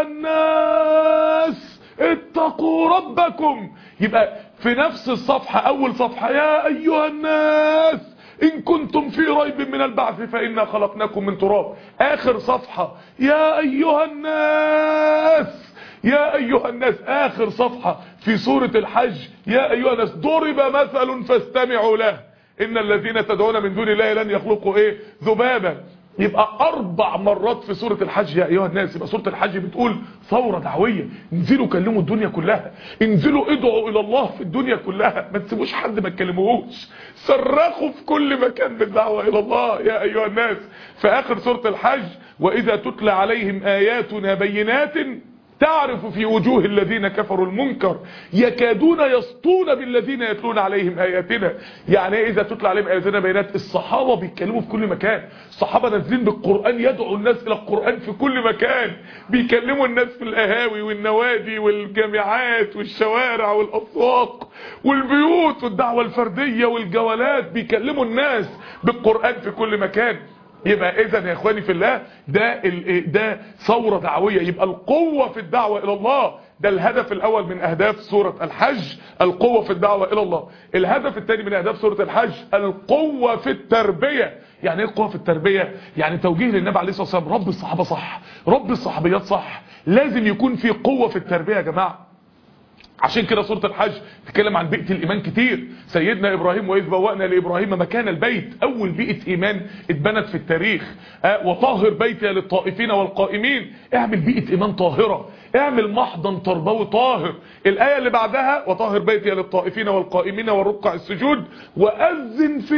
الناس اتقوا ربكم. يبقى في نفس الصفحة، اول صفحة يا ايها الناس إن كنتم في ريب من البعث فإنا خلقناكم من تراب. آخر صفحة يا أيها الناس، يا أيها الناس. آخر صفحة في سورة الحج يا أيها الناس. ضرب مثل فاستمعوا له إن الذين تدعون من دون الله لن يخلقوا إيه ذبابا. يبقى أربع مرات في سورة الحج يا أيها الناس. يبقى سورة الحج بتقول ثورة دعوية، انزلوا كلموا الدنيا كلها، انزلوا ادعوا إلى الله في الدنيا كلها، ما تسيبوش حد ما تكلموهوش، صرخوا في كل مكان بالدعوة إلى الله يا أيها الناس. في آخر سورة الحج وإذا تتلى عليهم آياتنا بينات تعرف في وجوه الذين كفروا المنكر يكادون يسطون بالذين يتلون عليهم آياتنا. يعني ايه اذا تتلى عليهم آياتنا بينات؟ الصحابة بيتكلموا في كل مكان، الصحابة نازلين بالقرآن يدعوا الناس الى القرآن في كل مكان، بيكلموا الناس في القهاوي والنوادي والجامعات والشوارع والاسواق والبيوت والدعوة الفردية والجولات، بيكلموا الناس بالقرآن في كل مكان. يبقى اذا يا اخواني في الله ده ده ثوره دعويه. يبقى القوه في الدعوه الى الله ده الهدف الاول من اهداف سوره الحج، القوه في الدعوه الى الله. الهدف الثاني من اهداف سوره الحج القوه في التربيه. يعني ايه القوه في التربيه؟ يعني توجيه للنبي عليه الصلاه والسلام، رب الصحابه صح، رب الصحابيات صح، لازم يكون في قوه في التربيه يا جماعه. عشان كده سورة الحج تتكلم عن بيئة الإيمان كتير. سيدنا إبراهيم وإذ بوأنا لإبراهيم مكان البيت، أول بيئة إيمان اتبنت في التاريخ. أه وطاهر بيتي للطائفين والقائمين. اعمل بيئة إيمان طاهرة، اعمل محضن تربوي طاهر. الآية اللي بعدها وطاهر بيتي للطائفين والقائمين والركع السجود وأذن في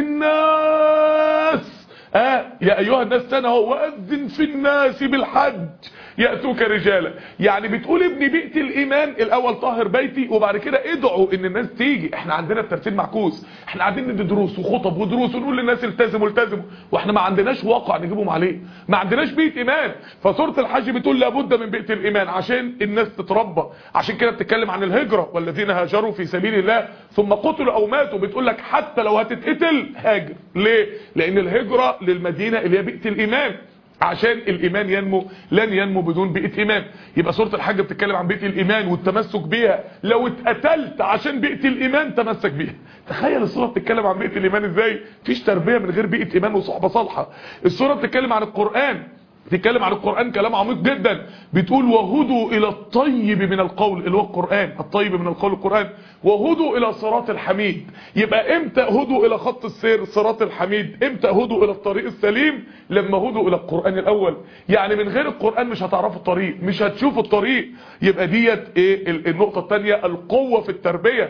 الناس. آه يا أيها الناس تاني اهو، وأذن في الناس بالحج يأتوك رجالا. يعني بتقول ابني بيئة الإيمان الأول طاهر بيتي، وبعد كده ادعوا إن الناس تيجي. احنا عندنا الترتيب معكوس، احنا قاعدين ندي دروس وخطب ودروس ونقول للناس التزموا التزموا، واحنا ما عندناش واقع نجيبهم عليه، ما عندناش بيئة إيمان. فسورة الحج بتقول لابد من بيئة الإيمان عشان الناس تتربى. عشان كده بتتكلم عن الهجرة، والذين هاجروا في سبيل الله ثم قتلوا أو ماتوا، بتقول لك حتى لو هتتقتل هاجر. ليه؟ لأن الهجرة للمدينة اللي هي بيئة الإيمان. عشان الايمان ينمو لن ينمو بدون بيئه ايمان. يبقى سوره الحج بتتكلم عن بيئه الايمان والتمسك بيها. لو اتقتلت عشان بيئه الايمان تمسك بيها. تخيل السوره بتتكلم عن بيئه الايمان ازاي. مفيش تربيه من غير بيئه ايمان وصحبه صالحه. السوره بتتكلم عن القران، بتتكلم عن القرآن كلام عميق جدا. بتقول وهدوا الى الطيب من القول اللي هو القرآن، الطيب من القول القرآن، وهدوا الى صراط الحميد. يبقى امتى هدوا الى خط السير صراط الحميد؟ امتى هدوا الى الطريق السليم؟ لما هدوا الى القرآن الاول. يعني من غير القرآن مش هتعرفوا الطريق، مش هتشوفوا الطريق. يبقى ديت ايه النقطة الثانية، القوة في التربية،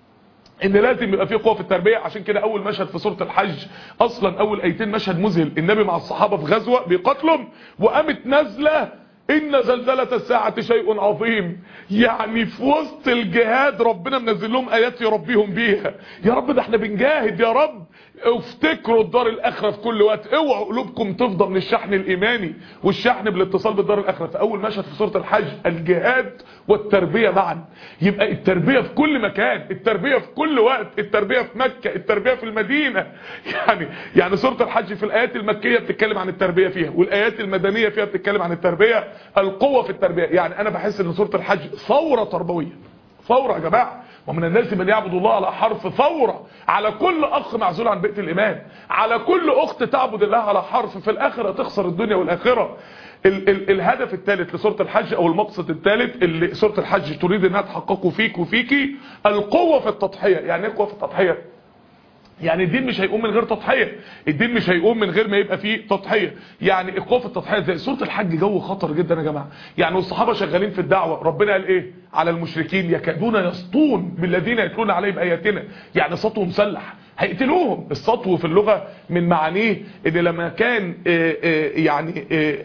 ان لازم يبقى فيه قوه في التربيه. عشان كده اول مشهد في سوره الحج اصلا اول ايتين مشهد مذهل، النبي مع الصحابه في غزوه بيقاتلهم وقامت نازله ان زلزله الساعه شيء عظيم. يعني في وسط الجهاد ربنا منزل لهم ايات يربيهم بيها. يا رب ده احنا بنجاهد، يا رب افتكروا الدار الاخره في كل وقت، اوعوا قلوبكم تفضى من الشحن الايماني والشحن بالاتصال بالدار الاخره. فاول مشهد في سوره الحج الجهاد والتربيه معا. يبقى التربيه في كل مكان، التربيه في كل وقت، التربيه في مكه، التربيه في المدينه. يعني يعني سوره الحج في الايات المكيه بتتكلم عن التربيه فيها، والايات المدنيه فيها بتتكلم عن التربيه. القوه في التربيه. يعني انا بحس ان سوره الحج ثوره تربويه، ثوره يا جماعه. ومن الناس من يعبد الله على حرف، ثوره على كل اخ معزول عن بيئه الايمان، على كل اخت تعبد الله على حرف. في الاخره هتخسر الدنيا والاخره. ال ال الهدف الثالث لسوره الحج او المقصد الثالث اللي سوره الحج تريد انها تحققه فيك وفيكي، القوه في التضحيه. يعني ايه قوه في التضحيه؟ يعني الدين مش هيقوم من غير تضحيه، الدين مش هيقوم من غير ما يبقى فيه تضحيه. يعني القوه في التضحيه زي سوره الحج جو خطر جدا يا جماعه. يعني والصحابه شغالين في الدعوه، ربنا قال ايه على المشركين؟ يكادون يسطون بالذين يتلون عليهم اياتنا. يعني سطو مسلح هيقتلوهم. السطو في اللغه من معانيه ان لما كان يعني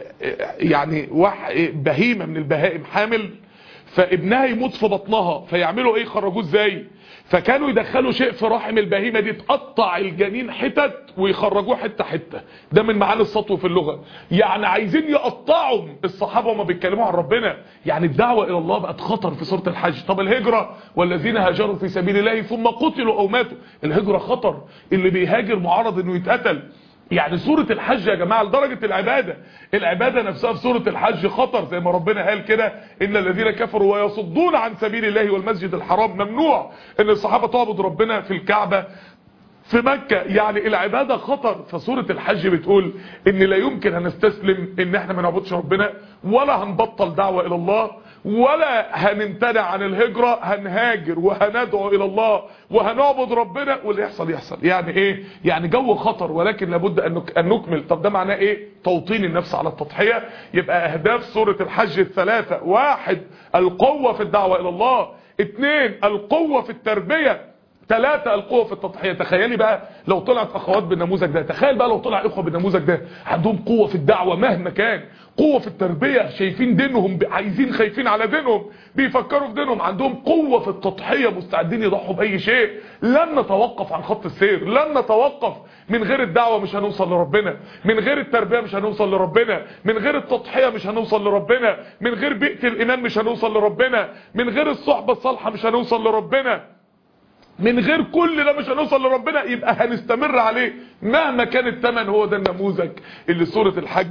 يعني بهيمه من البهائم حامل فابنها يموت في بطنها، فيعملوا ايه؟ يخرجوه ازاي؟ فكانوا يدخلوا شيء في رحم البهيمه دي تقطع الجنين حتت ويخرجوه حته حته. ده من معاني السطو في اللغه. يعني عايزين يقطعوا الصحابه وما بيتكلموا عن ربنا. يعني الدعوه الى الله بقت خطر في سوره الحج. طب الهجره والذين هاجروا في سبيل الله ثم قتلوا او ماتوا، الهجره خطر، اللي بيهاجر معرض انه يتقتل. يعني سورة الحج يا جماعة لدرجة العبادة، العبادة نفسها في سورة الحج خطر. زي ما ربنا قال كده إن الذين كفروا ويصدون عن سبيل الله والمسجد الحرام، ممنوع ان الصحابة تعبد ربنا في الكعبة في مكة. يعني العبادة خطر. فسورة الحج بتقول ان لا يمكن هنستسلم ان احنا ما نعبدش ربنا، ولا هنبطل دعوة الى الله، ولا هنمتنع عن الهجرة. هنهاجر وهندعو الى الله وهنعبد ربنا، واللي يحصل يحصل. يعني ايه؟ يعني جو خطر، ولكن لابد ان نكمل. طب ده معناه ايه؟ توطين النفس على التضحية. يبقى اهداف سورة الحج الثلاثة: واحد القوة في الدعوة الى الله، اثنين القوة في التربية، ثلاثة القوة في التضحية. تخيلي بقى لو طلعت اخوات بالنموذج ده، تخيل بقى لو طلع اخوة بالنموذج ده عندهم قوة في الدعوة مهما كان، قوة في التربية، شايفين دينهم، عايزين خايفين على دينهم، بيفكروا في دينهم، عندهم قوة في التضحية، مستعدين يضحوا بأي شيء. لن نتوقف عن خط السير، لن نتوقف. من غير الدعوة مش هنوصل لربنا، من غير التربية مش هنوصل لربنا، من غير التضحية مش هنوصل لربنا، من غير بيئة الإيمان مش هنوصل لربنا، من غير الصحبة الصالحة مش هنوصل لربنا، من غير كل ده مش هنوصل لربنا. يبقى هنستمر عليه مهما كان الثمن. هو ده النموذج اللي سورة الحج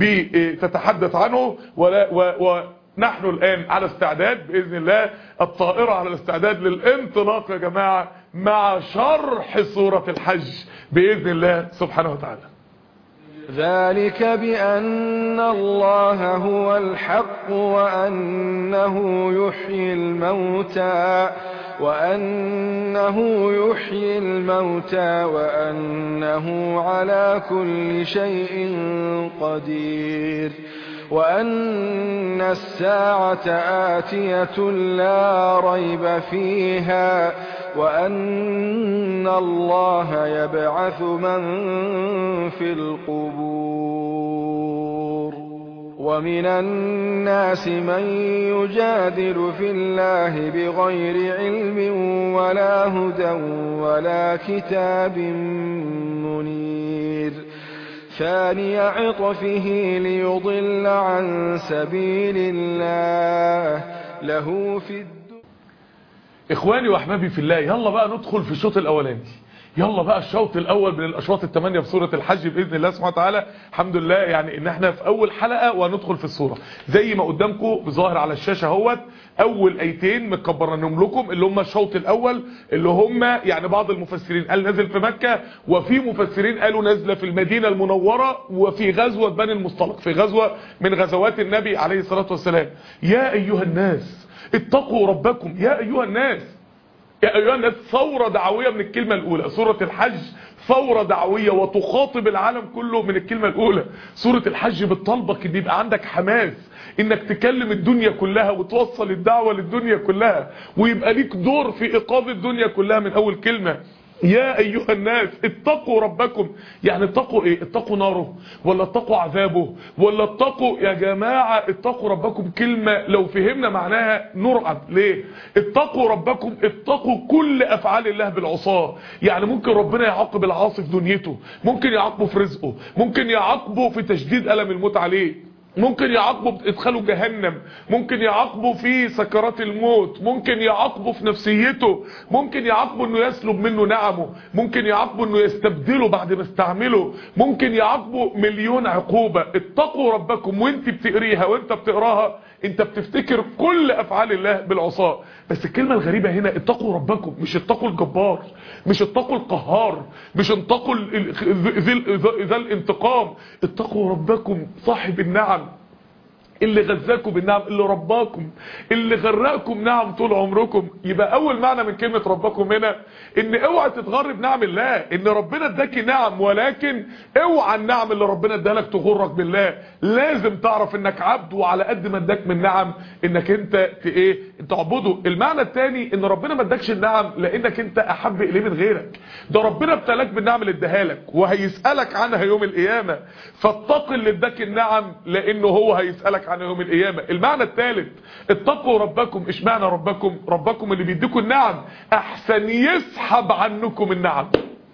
بتتحدث عنه. ولا ونحن الآن على استعداد بإذن الله، الطائرة على الاستعداد للانطلاق يا جماعة مع شرح سورة الحج بإذن الله سبحانه وتعالى. ذلك بأن الله هو الحق وأنه يحيي الموتى وأنه يحيي الموتى وأنه على كل شيء قدير وأن الساعة آتية لا ريب فيها وأن الله يبعث من في القبور ومن الناس من يجادل في الله بغير علم ولا هدى ولا كتاب منير ثاني عطفه ليضل عن سبيل الله له في الدنيا. اخواني واحبابي في الله، يلا بقى ندخل في الشوط الاولاني. يلا بقى الشوط الاول من الاشواط الثمانيه في سوره الحج باذن الله سبحانه وتعالى. الحمد لله يعني ان احنا في اول حلقه وندخل في السوره زي ما قدامكم بظاهر على الشاشه اهوت. اول ايتين مكبرنهم لكم اللي هم الشوط الاول، اللي هم يعني بعض المفسرين قال نزل في مكه، وفي مفسرين قالوا نزل في المدينه المنوره، وفي غزوه بني المصطلق، في غزوه من غزوات النبي عليه الصلاه والسلام. يا ايها الناس اتقوا ربكم. يا ايها الناس، يا ايها الناس ثوره دعويه من الكلمه الاولى. سوره الحج ثوره دعويه وتخاطب العالم كله من الكلمه الاولى. سوره الحج بتطالبك ان يبقى عندك حماس انك تكلم الدنيا كلها وتوصل الدعوه للدنيا كلها، ويبقى ليك دور في ايقاظ الدنيا كلها من اول كلمه. يا ايها الناس اتقوا ربكم. يعني اتقوا ايه؟ اتقوا ناره ولا اتقوا عذابه ولا اتقوا يا جماعه اتقوا ربكم؟ كلمه لو فهمنا معناها نرعب. ليه؟ اتقوا ربكم، اتقوا كل افعال الله بالعصاه. يعني ممكن ربنا يعاقب العاصي في دنيته، ممكن يعاقبه في رزقه، ممكن يعاقبه في تشديد الم الموت عليه، ممكن يعاقبه بادخاله جهنم، ممكن يعاقبه في سكرات الموت، ممكن يعاقبه في نفسيته، ممكن يعاقبه انه يسلب منه نعمه، ممكن يعاقبه انه يستبدله بعد ما استعمله، ممكن يعاقبه مليون عقوبة. اتقوا ربكم وانت بتقريها وانت بتقراها انت بتفتكر كل افعال الله بالعصاه. بس الكلمة الغريبة هنا اتقوا ربكم، مش اتقوا الجبار، مش اتقوا القهار، مش اتقوا ذا الانتقام. اتقوا ربكم صاحب النعم اللي غذاكم بالنعم، اللي رباكم، اللي غرقكم نعم طول عمركم. يبقى اول معنى من كلمة ربكم هنا ان اوعى تتغر بنعم الله، ان ربنا اداكي نعم، ولكن اوعى النعم اللي ربنا اداها لك تغرك بالله. لازم تعرف انك عبد، وعلى قد ما اداك من نعم انك انت ايه تعبده. المعنى الثاني ان ربنا ما اداكش النعم لانك انت احب اليه من غيرك، ده ربنا ابتلاك بالنعم اللي اداها لك وهيسالك عنها يوم القيامه. فاتق اللي اداك النعم لانه هو هيسالك عن يوم القيامه. المعنى الثالث اتقوا ربكم. ايش معنى ربكم؟ ربكم اللي بيديكم النعم احسن يسحب عنكم النعم،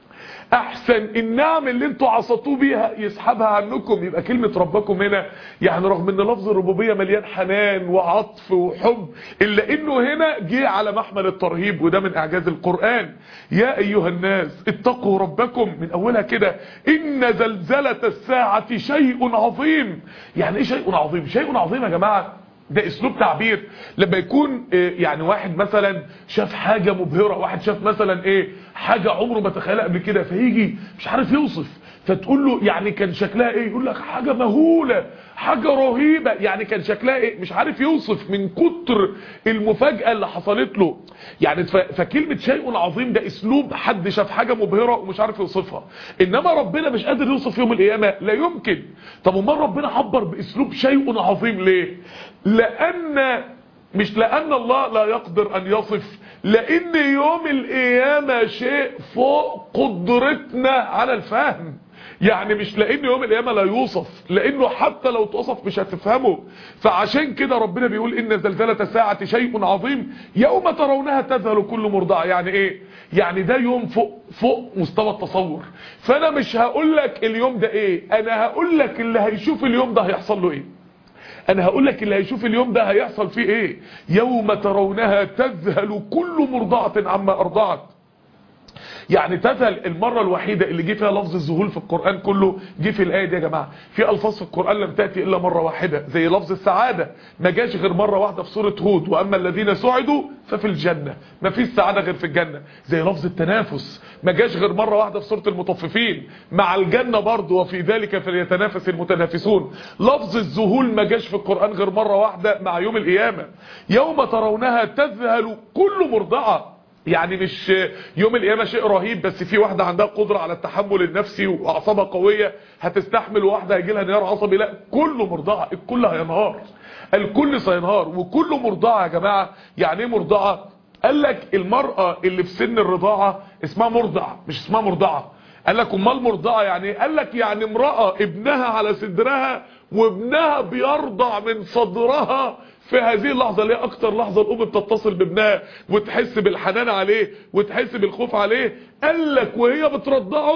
احسن النعم اللي انتوا عصتوه بيها يسحبها عنكم. يبقى كلمة ربكم هنا يعني رغم ان لفظ الربوبية مليان حنان وعطف وحب، الا انه هنا جه على محمل الترهيب، وده من اعجاز القرآن. يا ايها الناس اتقوا ربكم من اولها كده. ان زلزلة الساعة شيء عظيم. يعني ايه شيء عظيم؟ شيء عظيم يا جماعة ده اسلوب تعبير لما يكون يعني واحد مثلا شاف حاجة مبهرة، واحد شاف مثلا ايه حاجة عمره ما تخيلها قبل كده، فيجي مش عارف يوصف، فتقول له يعني كان شكلها ايه، يقول لك حاجة مهولة، حاجة رهيبة. يعني كان شكلها ايه مش عارف يوصف من كتر المفاجأة اللي حصلت له. يعني فكلمة شيء عظيم ده اسلوب حد شاف حاجة مبهرة ومش عارف يوصفها. انما ربنا مش قادر يوصف يوم القيامة، لا يمكن. طب امال ربنا عبر باسلوب شيء عظيم ليه؟ لان مش لان الله لا يقدر ان يصف، لان يوم القيامة شيء فوق قدرتنا على الفهم. يعني مش لان يوم القيامة لا يوصف، لانه حتى لو توصف مش هتفهمه. فعشان كده ربنا بيقول ان زلزلة الساعة شيء عظيم يوم ترونها تذهل كل مرضعة. يعني ايه؟ يعني ده يوم فوق فوق مستوى التصور. فانا مش هقول لك اليوم ده ايه، انا هقول لك اللي هيشوف اليوم ده هيحصل له ايه. انا هقول لك اللي هيشوف اليوم ده هيحصل فيه ايه. يوم ترونها تذهل كل مرضعة عما ارضعت. يعني تذهل المرة الوحيدة اللي جه فيها لفظ الذهول في القرآن كله جه في الآية دي يا جماعة. في ألفاظ في القرآن لم تأتي إلا مرة واحدة، زي لفظ السعادة ما جاش غير مرة واحدة في سورة هود، وأما الذين سعدوا ففي الجنة. ما فيش سعادة غير في الجنة. زي لفظ التنافس ما جاش غير مرة واحدة في سورة المطففين مع الجنة برضه، وفي ذلك فليتنافس المتنافسون. لفظ الذهول ما جاش في القرآن غير مرة واحدة مع يوم القيامة. يوم ترونها تذهل كل مرضعة. يعني مش يوم القيامة شيء رهيب بس في واحدة عندها قدرة على التحمل النفسي واعصابها قوية هتستحمل، وواحدة هيجي لها انهيار عصبي. لا، كل مرضعة، الكل هينهار، الكل سينهار. وكل مرضعة يا جماعة يعني ايه مرضعة؟ قال لك المرأة اللي في سن الرضاعة اسمها مرضع مش اسمها مرضعة. قال لك امال مرضعة يعني ايه؟ قال لك يعني امرأة ابنها على صدرها وابنها بيرضع من صدرها في هذه اللحظة، اللي هي اكتر لحظة الام بتتصل بابنها وتحس بالحنان عليه وتحس بالخوف عليه. قال لك وهي بترضعه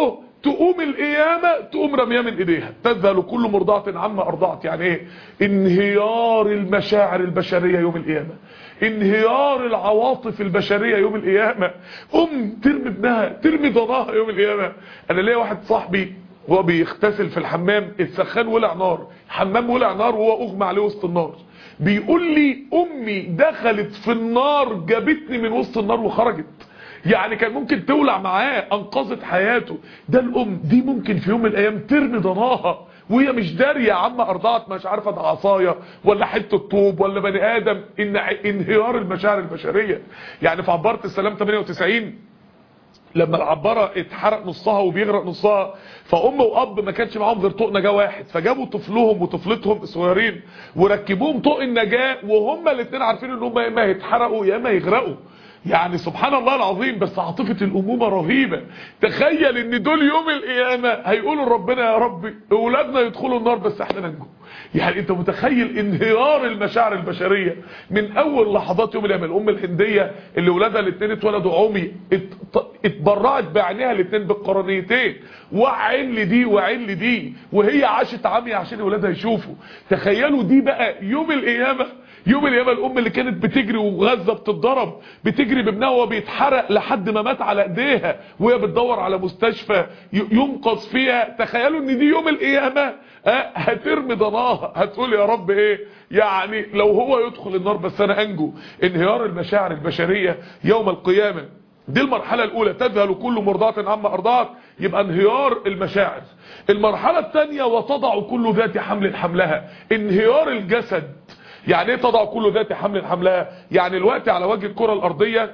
تقوم القيامة تقوم رميها من ايديها. تذهل كل مرضعة عما ارضعت. يعني ايه؟ انهيار المشاعر البشرية يوم القيامة، انهيار العواطف البشرية يوم القيامة. ام ترمي ابنها، ترمي ضناها يوم القيامة. انا ليا واحد صاحبي وهو بيغتسل في الحمام، السخان ولع نار، حمام ولع نار وهو اغمى عليه وسط النار. بيقول لي امي دخلت في النار جابتني من وسط النار وخرجت. يعني كان ممكن تولع معاه، انقذت حياته. ده الام دي ممكن في يوم من الايام ترمي ضناها وهي مش داريه عما ارضعت، مش عارفه ده عصايه ولا حته طوب ولا بني ادم. ان انهيار المشاعر البشريه. يعني في عباره السلام ثمانية وتسعين لما العباره اتحرق نصها وبيغرق نصها، فام واب ما كانش معاهم غير طوق نجاه واحد، فجابوا طفلهم وطفلتهم الصغيرين وركبوهم طوق النجاه، وهم الاثنين عارفين ان هم يا اما هيتحرقوا يا اما يغرقوا. يعني سبحان الله العظيم. بس عاطفه الامومه رهيبه. تخيل ان دول يوم القيامه هيقولوا لربنا يا رب اولادنا يدخلوا النار بس احنا ننجو. يعني انت متخيل انهيار المشاعر البشريه من اول لحظات يوم القيامه. الام الهنديه اللي ولادها الاثنين اتولدوا عمي اتبرعت بعينيها الاثنين بالقرنيتين، وعين لدي وعين لدي، وهي عاشت عمية عشان ولادها يشوفوا. تخيلوا دي بقى يوم القيامه. يوم القيامه الام اللي كانت بتجري وغزه بتتضرب، بتجري بابنها وهو بيتحرق لحد ما مات على ايديها وهي بتدور على مستشفى ينقذ فيها. تخيلوا ان دي يوم القيامه هترمي ضناها، هتقول يا رب ايه يعني لو هو يدخل النار بس انا انجو. انهيار المشاعر البشريه يوم القيامه. دي المرحله الاولى. تذهل كل مرضعه عما ارضعت، يبقى انهيار المشاعر. المرحله الثانيه وتضع كل ذات حمل حملها، انهيار الجسد. يعني ايه تضع كل ذات حمل حملها؟ يعني الوقت على وجه الكره الارضيه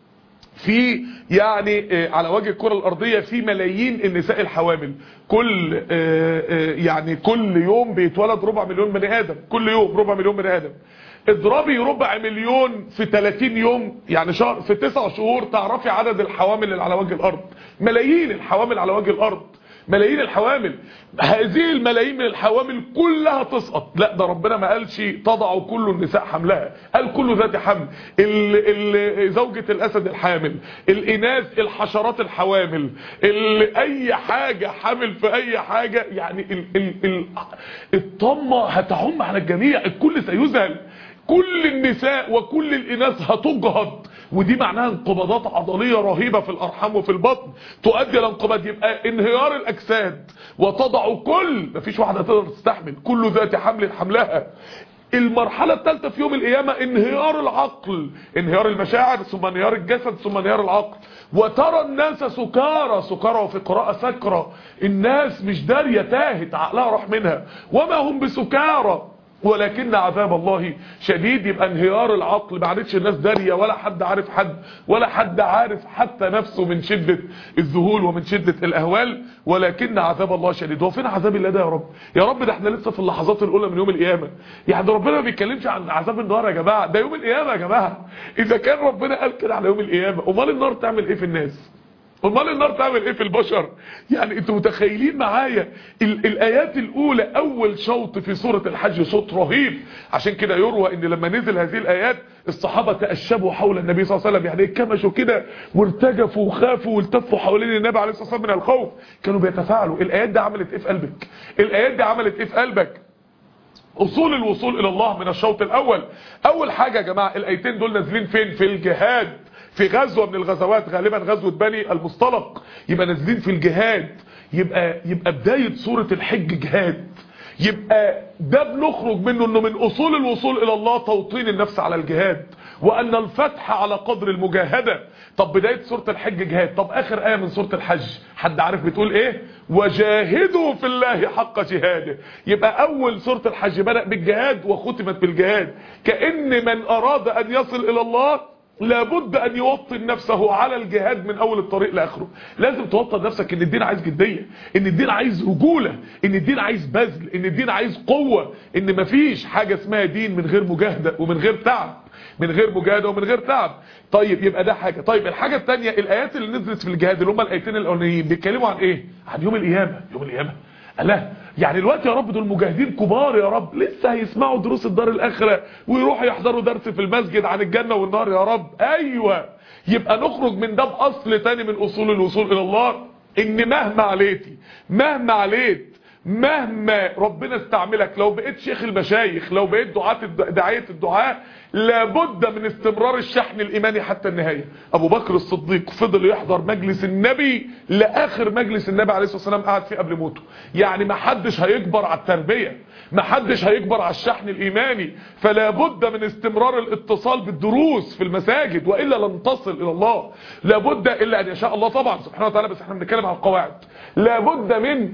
في يعني على وجه الكره الارضيه في ملايين النساء الحوامل. كل يعني كل يوم بيتولد ربع مليون بني ادم، كل يوم ربع مليون بني ادم. اضربي ربع مليون في ثلاثين يوم، يعني شهر في تسع شهور، تعرفي عدد الحوامل اللي على وجه الارض. ملايين الحوامل على وجه الارض، ملايين الحوامل. هذه الملايين من الحوامل كلها تسقط. لا ده ربنا ما قالش تضع كل النساء حملها، قال كل ذات حمل. ال ال زوجة الاسد الحامل، الاناث الحشرات الحوامل، اي حاجة حامل في اي حاجة. يعني ال ال ال الطمة هتعم على الجميع، الكل سيذهل. كل النساء وكل الاناث هتجهض، ودي معناها انقباضات عضليه رهيبه في الارحام وفي البطن تؤدي الى انقباض. يبقى انهيار الاجساد وتضع كل، مفيش واحده تقدر تستحمل، كل ذات حمل حملها. المرحله الثالثه في يوم القيامه انهيار العقل، انهيار المشاعر ثم انهيار الجسد ثم انهيار العقل. وترى الناس سكارى، سكارى وفي قراءه سكرى، الناس مش داريه، تاهت، عقلها راح منها. وما هم بسكارى ولكن عذاب الله شديد. يبقى انهيار العقل، ما عادتش الناس داريه ولا حد عارف حد ولا حد عارف حتى نفسه من شده الذهول ومن شده الاهوال. ولكن عذاب الله شديد. هو فين عذاب الله ده يا رب؟ يا رب ده احنا لسه في اللحظات الاولى من يوم القيامه. يعني ربنا ما بيتكلمش عن عذاب النار يا جماعه، ده يوم القيامه يا جماعه. اذا كان ربنا قال كده على يوم القيامه، امال النار تعمل ايه في الناس؟ امال النار تعمل ايه في البشر؟ يعني انتوا متخيلين معايا ال الايات الاولى اول شوط في سوره الحج صوت رهيب. عشان كده يروى ان لما نزل هذه الايات الصحابه تاشبوا حول النبي صلى الله عليه وسلم، يعني اتكمشوا كده وارتجفوا وخافوا والتفوا حوالين النبي عليه الصلاه والسلام من الخوف. كانوا بيتفاعلوا. الايات دي عملت ايه في قلبك؟ الايات دي عملت ايه في قلبك؟ اصول الوصول الى الله من الشوط الاول. اول حاجه يا جماعه الايتين دول نازلين فين؟ في الجهاد، في غزوه من الغزوات، غالبا غزوه بني المصطلق. يبقى نازلين في الجهاد. يبقى يبقى بدايه سوره الحج جهاد. يبقى ده بنخرج منه انه من اصول الوصول الى الله توطين النفس على الجهاد، وان الفتح على قدر المجاهده. طب بدايه سوره الحج جهاد. طب اخر ايه من سوره الحج حد عارف بتقول ايه؟ وجاهدوا في الله حق جهاده. يبقى اول سوره الحج بدأ بالجهاد وختمت بالجهاد. كأن من اراد ان يصل الى الله لابد ان يوطن نفسه على الجهاد من اول الطريق لاخره. لازم توطن نفسك ان الدين عايز جديه، ان الدين عايز رجوله، ان الدين عايز بذل، ان الدين عايز قوه، ان مفيش حاجه اسمها دين من غير مجاهده ومن غير تعب، من غير مجاهده ومن غير تعب. طيب يبقى ده حاجه. طيب الحاجه الثانيه الايات اللي نزلت في الجهاد اللي هم الايتين الاولانيين بيتكلموا عن ايه؟ عن يوم القيامه. يوم القيامه الله، يعني الوقت يا رب دول مجاهدين كبار يا رب، لسه هيسمعوا دروس الدار الاخره ويروحوا يحضروا درس في المسجد عن الجنه والنار يا رب. ايوه، يبقى نخرج من ده باصل تاني من اصول الوصول الى الله، ان مهما عليتي مهما عليت مهما ربنا استعملك، لو بقيت شيخ المشايخ، لو بقيت دعاة داعية الدعاء، لابد من استمرار الشحن الايماني حتى النهاية. ابو بكر الصديق فضل يحضر مجلس النبي لاخر مجلس النبي عليه الصلاة والسلام قعد فيه قبل موته. يعني ما حدش هيكبر على التربية، ما حدش هيكبر على الشحن الايماني، فلا بد من استمرار الاتصال بالدروس في المساجد، والا لن تصل الى الله. لابد الا ان يشاء الله طبعا سبحانه وتعالى، بس احنا بنتكلم عن القواعد. لابد من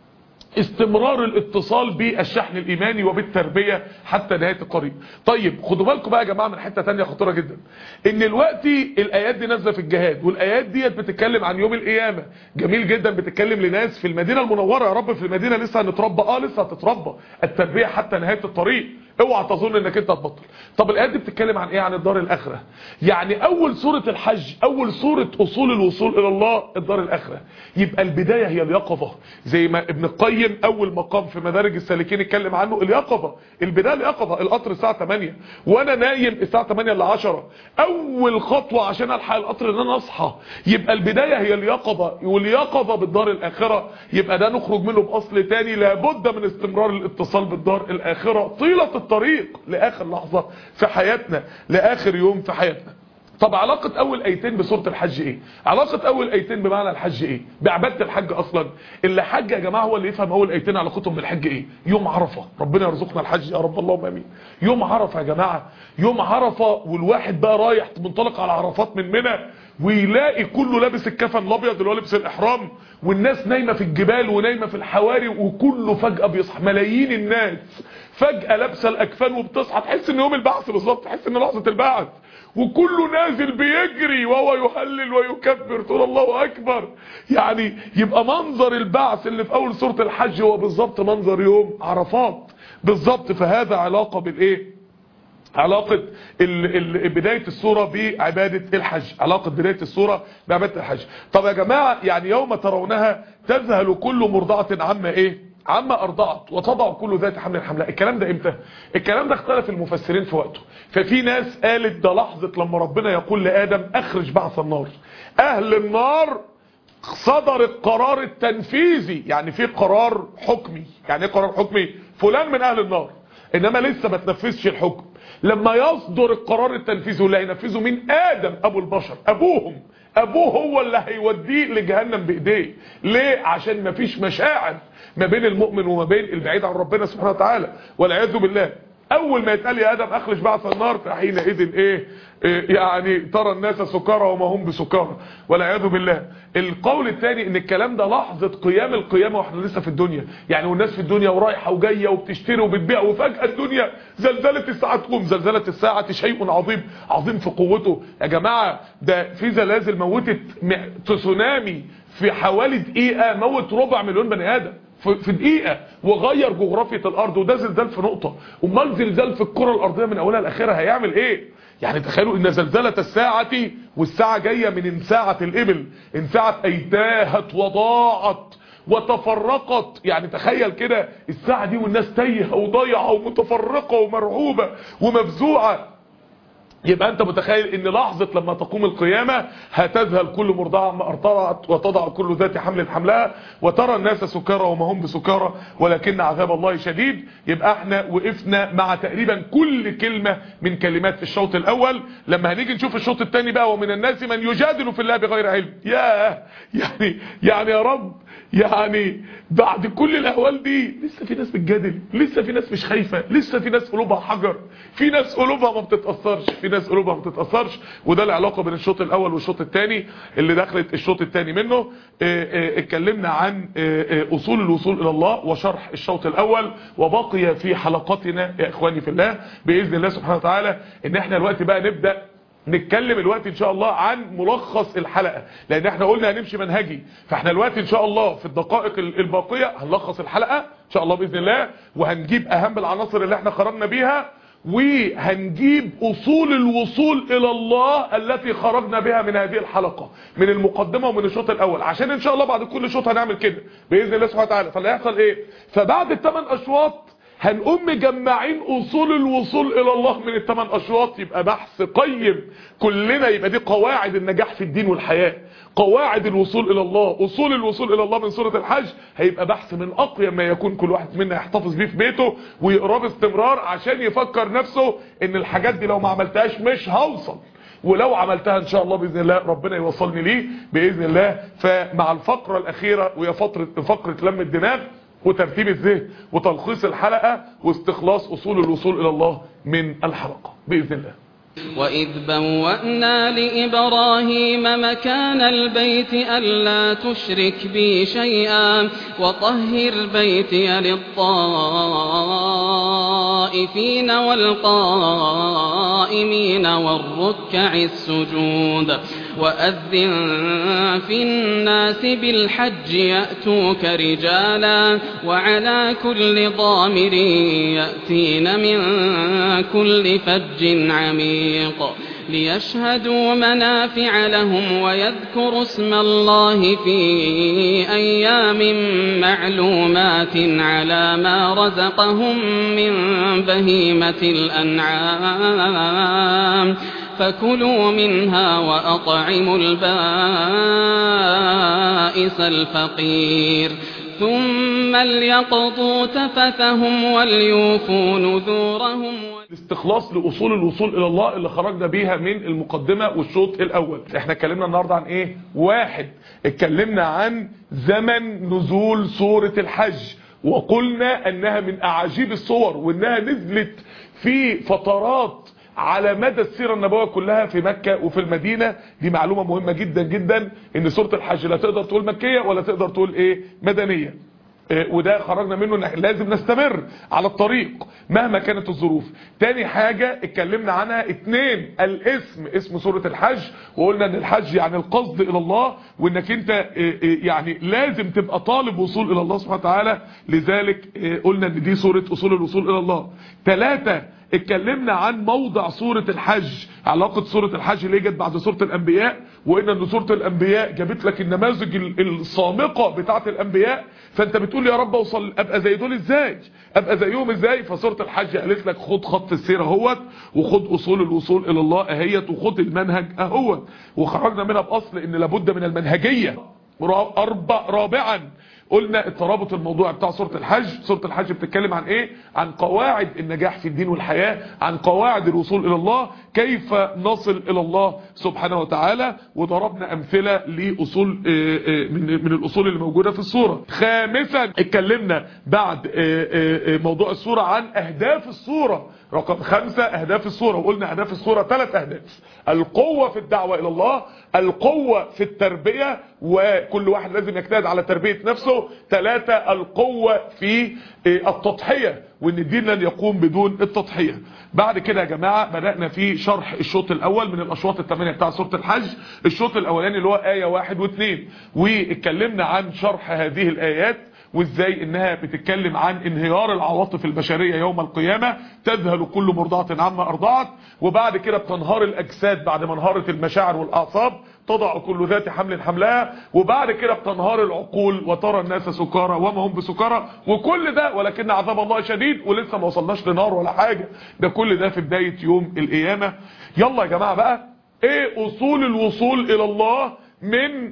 استمرار الاتصال بالشحن الايماني وبالتربية حتى نهاية الطريق. طيب خدوا بالكم بقى يا جماعة من حتة تانية خطيرة جدا، ان دلوقتي الايات دي نازله في الجهاد، والايات ديت بتتكلم عن يوم القيامة. جميل جدا، بتتكلم لناس في المدينة المنورة. يا رب في المدينة لسه هنتربى، اه لسه هتتربى. التربية حتى نهاية الطريق، اوعى تظن انك انت هتبطل. طب الايات دي بتتكلم عن ايه؟ عن الدار الاخره. يعني اول سوره الحج، اول سوره اصول الوصول الى الله الدار الاخره. يبقى البدايه هي اليقظه، زي ما ابن القيم اول مقام في مدارج السالكين اتكلم عنه، اليقظه. البدايه اليقظه. القطر الساعه تمانية وانا نايم الساعه تمانية الا عشرة، اول خطوه عشان الحق القطر ان انا اصحى. يبقى البدايه هي اليقظه، واليقظه بالدار الاخره. يبقى ده نخرج منه باصل تاني، لابد من استمرار الاتصال بالدار الاخره طيله الطريق لاخر لحظة في حياتنا، لاخر يوم في حياتنا. طب علاقة اول ايتين بسورة الحج ايه؟ علاقة اول ايتين بمعنى الحج ايه؟ بعبادة الحج اصلا. اللي حج يا جماعة هو اللي يفهم اول ايتين علاقتهم بالحج ايه. يوم عرفة، ربنا يرزقنا الحج يا رب اللهم امين. يوم عرفة يا جماعة، يوم عرفة، والواحد بقى رايح منطلق على عرفات من منى، ويلاقي كله لابس الكفن الابيض اللي هو لبس الاحرام، والناس نايمة في الجبال ونايمة في الحواري، وكله فجأة بيصحى. ملايين الناس فجأة لابسه الاكفان وبتصحى، تحس ان يوم البعث بالظبط، تحس ان لحظة البعث، وكله نازل بيجري وهو يهلل ويكبر تقول الله اكبر. يعني يبقى منظر البعث اللي في اول سورة الحج هو بالظبط منظر يوم عرفات بالظبط. فهذا علاقة بالايه؟ علاقة ال ال بداية السورة بعبادة الحج، علاقة بداية السورة بعبادة الحج. طب يا جماعة يعني يوم ترونها تذهل كل مرضعة عما ايه؟ عما ارضعت وتضع كل ذات حمل حملها. الكلام ده امتى؟ الكلام ده اختلف المفسرين في وقته. ففي ناس قالت ده لحظة لما ربنا يقول لآدم اخرج بعث النار. اهل النار صدر القرار التنفيذي، يعني في قرار حكمي. يعني ايه قرار حكمي؟ فلان من اهل النار، انما لسه ما تنفذش الحكم. لما يصدر القرار التنفيذي واللي هينفذه مين؟ آدم ابو البشر، ابوهم. ابوه هو اللي هيوديه لجهنم بايديه. ليه؟ عشان ما فيش مشاعر ما بين المؤمن وما بين البعيد عن ربنا سبحانه وتعالى والعياذ بالله. اول ما يتقال يا ادم اخرج بعث النار، فحينئذ ايه, إيه يعني ترى الناس سكارى وما هم بسكارى والعياذ بالله. القول الثاني ان الكلام ده لحظه قيام القيامه واحنا لسه في الدنيا، يعني والناس في الدنيا ورايحه وجايه وبتشتري وبتبيع، وفجاه الدنيا زلزله الساعه تقوم. زلزله الساعه شيء عظيم، عظيم في قوته يا جماعه. ده في زلازل موتت تسونامي في حوالي دقيقه موت ربع مليون بني ادم في دقيقة، وغير جغرافية الارض. وده زلزال في نقطة، امال زلزال في الكرة الارضية من اولها لاخرها هيعمل ايه؟ يعني تخيلوا ان زلزلة الساعة، والساعة جاية من انساعة الابل، انساعة ايتاهت وضاعت وتفرقت. يعني تخيل كده الساعة دي والناس تايهة وضايعة ومتفرقة ومرعوبة ومفزوعة. يبقى انت متخيل ان لحظة لما تقوم القيامة هتذهل كل مرضعة ما ارضعت وتضع كل ذات حمل حملها وترى الناس سكارى وما هم بسكارى ولكن عذاب الله شديد. يبقى احنا وقفنا مع تقريبا كل كلمة من كلمات في الشوط الاول. لما هنيجي نشوف الشوط الثاني بقى، ومن الناس من يجادل في الله بغير علم. ياه يعني يعني يا رب، يعني بعد كل الاهوال دي لسه في ناس بتجادل، لسه في ناس مش خايفة، لسه في ناس قلوبها حجر، في ناس قلوبها ما بتتأثرش، في ناس قلوبها ما بتتأثرش. وده العلاقة بين الشوط الاول والشوط الثاني اللي دخلت الشوط الثاني منه. اه اه اتكلمنا عن اه اصول الوصول الى الله وشرح الشوط الاول، وبقي في حلقاتنا يا اخواني في الله باذن الله سبحانه وتعالى ان احنا الوقت بقى نبدأ نتكلم الوقت ان شاء الله عن ملخص الحلقة، لان احنا قلنا هنمشي منهجي. فاحنا الوقت ان شاء الله في الدقائق الباقية هنلخص الحلقة ان شاء الله باذن الله، وهنجيب اهم العناصر اللي احنا خرجنا بيها، وهنجيب اصول الوصول الى الله التي خرجنا بها من هذه الحلقة من المقدمة ومن الشوط الاول، عشان ان شاء الله بعد كل شوط هنعمل كده باذن الله سبحانه وتعالى. فاللي هيحصل ايه؟ فبعد الثمان اشواط هنقوم مجمعين اصول الوصول الى الله من الثمان اشواط، يبقى بحث قيم كلنا، يبقى دي قواعد النجاح في الدين والحياة، قواعد الوصول الى الله، اصول الوصول الى الله من سورة الحج. هيبقى بحث من اقيم ما يكون، كل واحد منا يحتفظ بيه في بيته ويقراه باستمرار، عشان يفكر نفسه ان الحاجات دي لو ما عملتهاش مش هوصل، ولو عملتها ان شاء الله باذن الله ربنا يوصلني ليه باذن الله. فمع الفقرة الاخيرة وهي فقرة فقرة لم الدماغ وترتيب الذهن وتلخيص الحلقة واستخلاص اصول الوصول الى الله من الحلقة باذن الله. وإذ بوأنا لإبراهيم مكان البيت ألا تشرك بي شيئا وطهر بيتي للطائفين والقائمين والركع السجود وأذن في الناس بالحج يأتوك رجالا وعلى كل ضامر يأتين من كل فج عميق ليشهدوا منافع لهم ويذكروا اسم الله في أيام معلومات على ما رزقهم من بهيمة الأنعام فكلوا منها وأطعموا البائس الفقير ثم ليقضوا تفثهم وليوفوا نذورهم. الاستخلاص لأصول الوصول إلى الله اللي خرجنا بيها من المقدمة والشوط الأول. احنا اتكلمنا النهاردة عن ايه؟ واحد، اتكلمنا عن زمن نزول سورة الحج، وقلنا انها من اعاجيب الصور، وانها نزلت في فترات على مدى السيرة النبوية كلها في مكة وفي المدينة. دي معلومة مهمة جدا جدا، ان سورة الحج لا تقدر تقول مكية ولا تقدر تقول ايه مدنية. إيه وده خرجنا منه ان لازم نستمر على الطريق مهما كانت الظروف. تاني حاجة اتكلمنا عنها اتنين، الاسم، اسم سورة الحج، وقلنا ان الحج يعني القصد الى الله، وانك انت إيه إيه يعني لازم تبقى طالب وصول الى الله سبحانه وتعالى، لذلك إيه قلنا ان دي سورة اصول الوصول الى الله. ثلاثة، اتكلمنا عن موضع سورة الحج، علاقة سورة الحج اللي جت بعد سورة الانبياء، وان ان سورة الانبياء جابت لك النماذج الصامقة بتاعة الانبياء، فانت بتقول يا رب اوصل ابقى زي دول ازاي، ابقى زيهم ازاي؟ فسورة الحج قالت لك خد خط السير اهوت، وخد اصول الوصول الى الله اهيت، وخد المنهج اهوت، وخرجنا منها باصل ان لابد من المنهجية. اربع رابعا قلنا الترابط الموضوع بتاع سورة الحج. سورة الحج بتتكلم عن ايه؟ عن قواعد النجاح في الدين والحياة، عن قواعد الوصول الى الله، كيف نصل الى الله سبحانه وتعالى، وضربنا امثلة لاصول من من الاصول اللي موجودة في السورة. خامسا اتكلمنا بعد موضوع السورة عن اهداف السورة. رقم خمسة اهداف السورة، وقلنا اهداف السورة ثلاث اهداف: القوة في الدعوة الى الله، القوة في التربية وكل واحد لازم يجتهد على تربية نفسه، ثلاثة القوة في التضحية وان الدين لن يقوم بدون التضحية. بعد كده يا جماعة بدأنا في شرح الشوط الاول من الاشواط الثمانية بتاع سورة الحج. الشوط الاولاني اللي هو آية واحد واثنين، واتكلمنا عن شرح هذه الآيات وازاي انها بتتكلم عن انهيار العواطف البشرية يوم القيامة، تذهل كل مرضعة عما ارضعت، وبعد كده بتنهار الاجساد بعد ما انهارت المشاعر والاعصاب، تضع كل ذات حمل حملها، وبعد كده بتنهار العقول وترى الناس سكارى وما هم بسكارى، وكل ده ولكن عذاب الله شديد، ولسه ما وصلناش لنار ولا حاجة، ده كل ده في بداية يوم القيامة. يلا يا جماعة بقى، ايه اصول الوصول الى الله من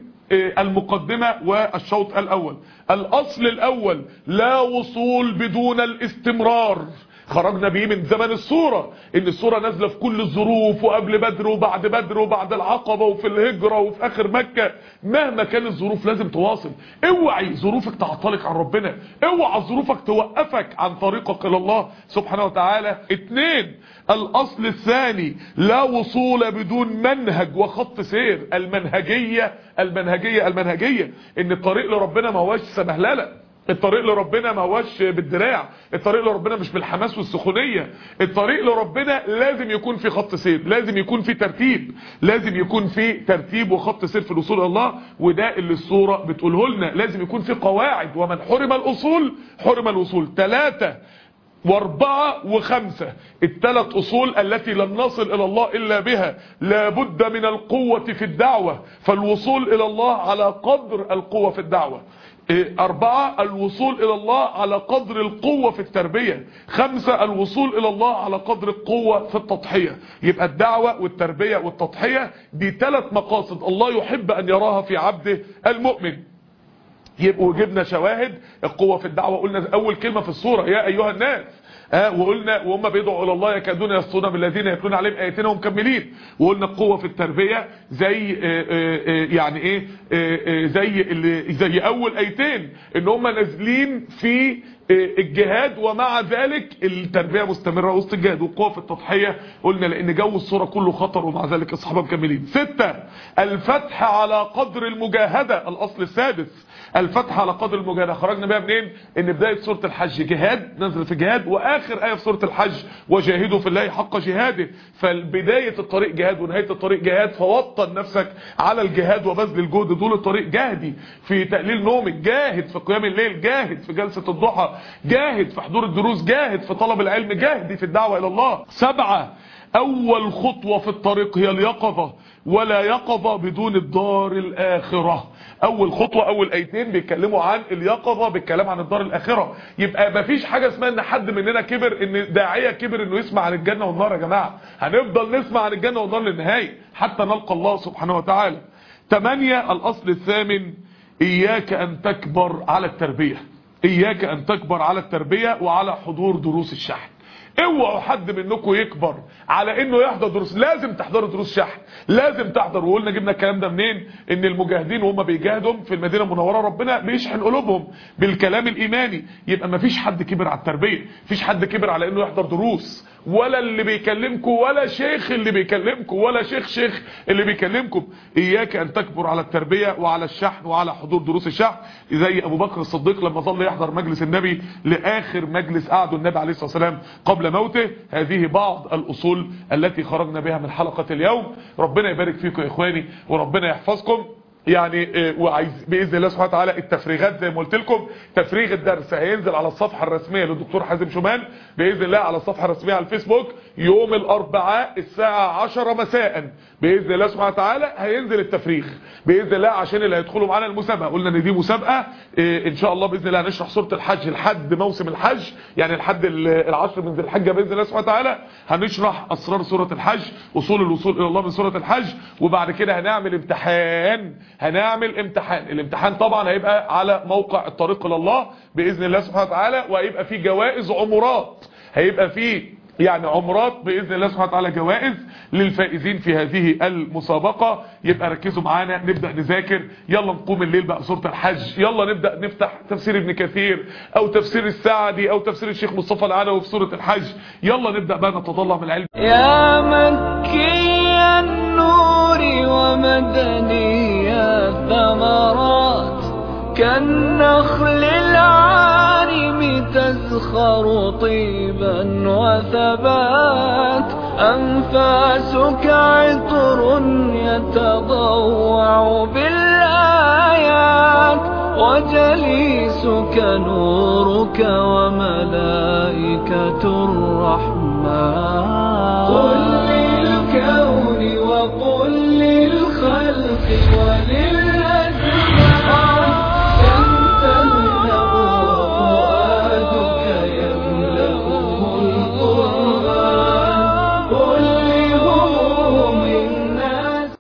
المقدمة والشوط الاول؟ الاصل الاول: لا وصول بدون الاستمرار. خرجنا بيه من زمن السورة، ان السورة نازلة في كل الظروف، وقبل بدر وبعد بدر وبعد العقبة وفي الهجرة وفي اخر مكة، مهما كانت الظروف لازم تواصل. اوعي ظروفك تعطلك عن ربنا، اوعى ظروفك توقفك عن طريقك الى الله سبحانه وتعالى. اتنين، الاصل الثاني: لا وصول بدون منهج وخط سير. المنهجية المنهجية المنهجية ان الطريق لربنا ما هوش سمهلله، الطريق لربنا ما هوش بالدراع، الطريق لربنا مش بالحماس والسخونية، الطريق لربنا لازم يكون في خط سير، لازم يكون في ترتيب، لازم يكون في ترتيب وخط سير في الوصول الى الله، وده اللي السورة بتقوله لنا. لازم يكون في قواعد، ومن حرم الاصول حرم الوصول. ثلاثة، واربعة وخمسة، الثلاث اصول التي لن نصل الى الله الا بها. لابد من القوة في الدعوة، فالوصول الى الله على قدر القوة في الدعوة. أربعة الوصول إلى الله على قدر القوة في التربية. خمسة الوصول إلى الله على قدر القوة في التضحية. يبقى الدعوة والتربية والتضحية دي ثلاث مقاصد الله يحب أن يراها في عبده المؤمن. يبقوا جبنا شواهد. القوة في الدعوة قلنا أول كلمة في السورة يا أيها الناس، ها أه وقلنا وهم بيدعوا الى الله يكادون يسطون بالذين يتلون عليهم اياتنا ومكملين. وقلنا القوه في التربيه زي آآ آآ يعني ايه آآ زي اللي زي اول ايتين ان هم نازلين في الجهاد، ومع ذلك التربيه مستمره وسط الجهاد. والقوه في التضحيه قلنا لان جو الصوره كله خطر ومع ذلك الصحابه مكملين. ستة الفتح على قدر المجاهده، الاصل السادس الفتح على قدر المجاهده. خرجنا بيها منين؟ ان بدايه سوره الحج جهاد، نزل في جهاد، واخر ايه في سوره الحج وجاهدوا في الله حق جهاده. فالبدايه الطريق جهاد ونهايه الطريق جهاد، فوطن نفسك على الجهاد وبذل الجهد طول الطريق. جاهدي في تقليل نومك، جاهد في قيام الليل، جاهد في جلسه الضحى، جاهد في حضور الدروس، جاهد في طلب العلم، جاهدي في الدعوه الى الله. سبعة اول خطوه في الطريق هي اليقظه، ولا يقظه بدون الدار الاخره. اول خطوه اول ايتين بيتكلموا عن اليقظه بالكلام عن الدار الاخره. يبقى مفيش حاجه اسمها ان حد مننا كبر، ان داعيه كبر انه يسمع عن الجنه والنار. يا جماعه هنفضل نسمع عن الجنه والنار للنهايه حتى نلقى الله سبحانه وتعالى. ثمانية الاصل الثامن اياك ان تكبر على التربيه. اياك ان تكبر على التربيه وعلى حضور دروس الشحن. اوعوا حد منكم يكبر على انه يحضر دروس. لازم تحضروا دروس شحن، لازم تحضروا. وقلنا جبنا الكلام ده منين؟ ان المجاهدين وهم بيجاهدوا في المدينه المنوره ربنا بيشحن قلوبهم بالكلام الايماني. يبقى ما فيش حد كبر على التربيه، مفيش حد كبر على انه يحضر دروس، ولا اللي بيكلمكم ولا شيخ اللي بيكلمكم ولا شيخ شيخ اللي بيكلمكم. اياك ان تكبر على التربيه وعلى الشحن وعلى حضور دروس الشحن. زي ابو بكر الصديق لما ظل يحضر مجلس النبي لاخر مجلس قعده النبي عليه الصلاه والسلام قبل موته. هذه بعض الاصول التي خرجنا بها من حلقه اليوم. ربنا يبارك فيكم يا اخواني وربنا يحفظكم. يعني وعايز باذن الله سبحانه وتعالى التفريغات زي ما قلت لكم. تفريغ الدرس هينزل على الصفحه الرسميه للدكتور حازم شومان باذن الله على الصفحه الرسميه على الفيسبوك يوم الاربعاء الساعه عشرة مساء باذن الله سبحانه وتعالى. هينزل التفريغ باذن الله عشان اللي هيدخلوا معانا المسابقه. قلنا ان دي مسابقه إيه ان شاء الله باذن الله هنشرح سوره الحج لحد موسم الحج، يعني لحد العشر من ذي الحجه باذن الله سبحانه وتعالى. هنشرح اسرار سوره الحج، اصول الوصول الى الله من سوره الحج. وبعد كده هنعمل امتحان هنعمل امتحان الامتحان طبعا هيبقى على موقع الطريق الى الله باذن الله سبحانه وتعالى. وهيبقى فيه جوائز عمرات، هيبقى فيه يعني عمرات باذن الله سبحانه وتعالى، جوائز للفائزين في هذه المسابقه. يبقى ركزوا معانا، نبدا نذاكر. يلا نقوم الليل بقى سوره الحج. يلا نبدا نفتح تفسير ابن كثير او تفسير السعدي او تفسير الشيخ مصطفى العلوي في سوره الحج. يلا نبدا بقى نتطلع من العلم. يا مكي النور ومدني الثمرات كالنخل العارم تزخر طيبا وثبات. أنفاسك عطر يتضوع بالآيات وجليسك نورك وملائكة الرحمن.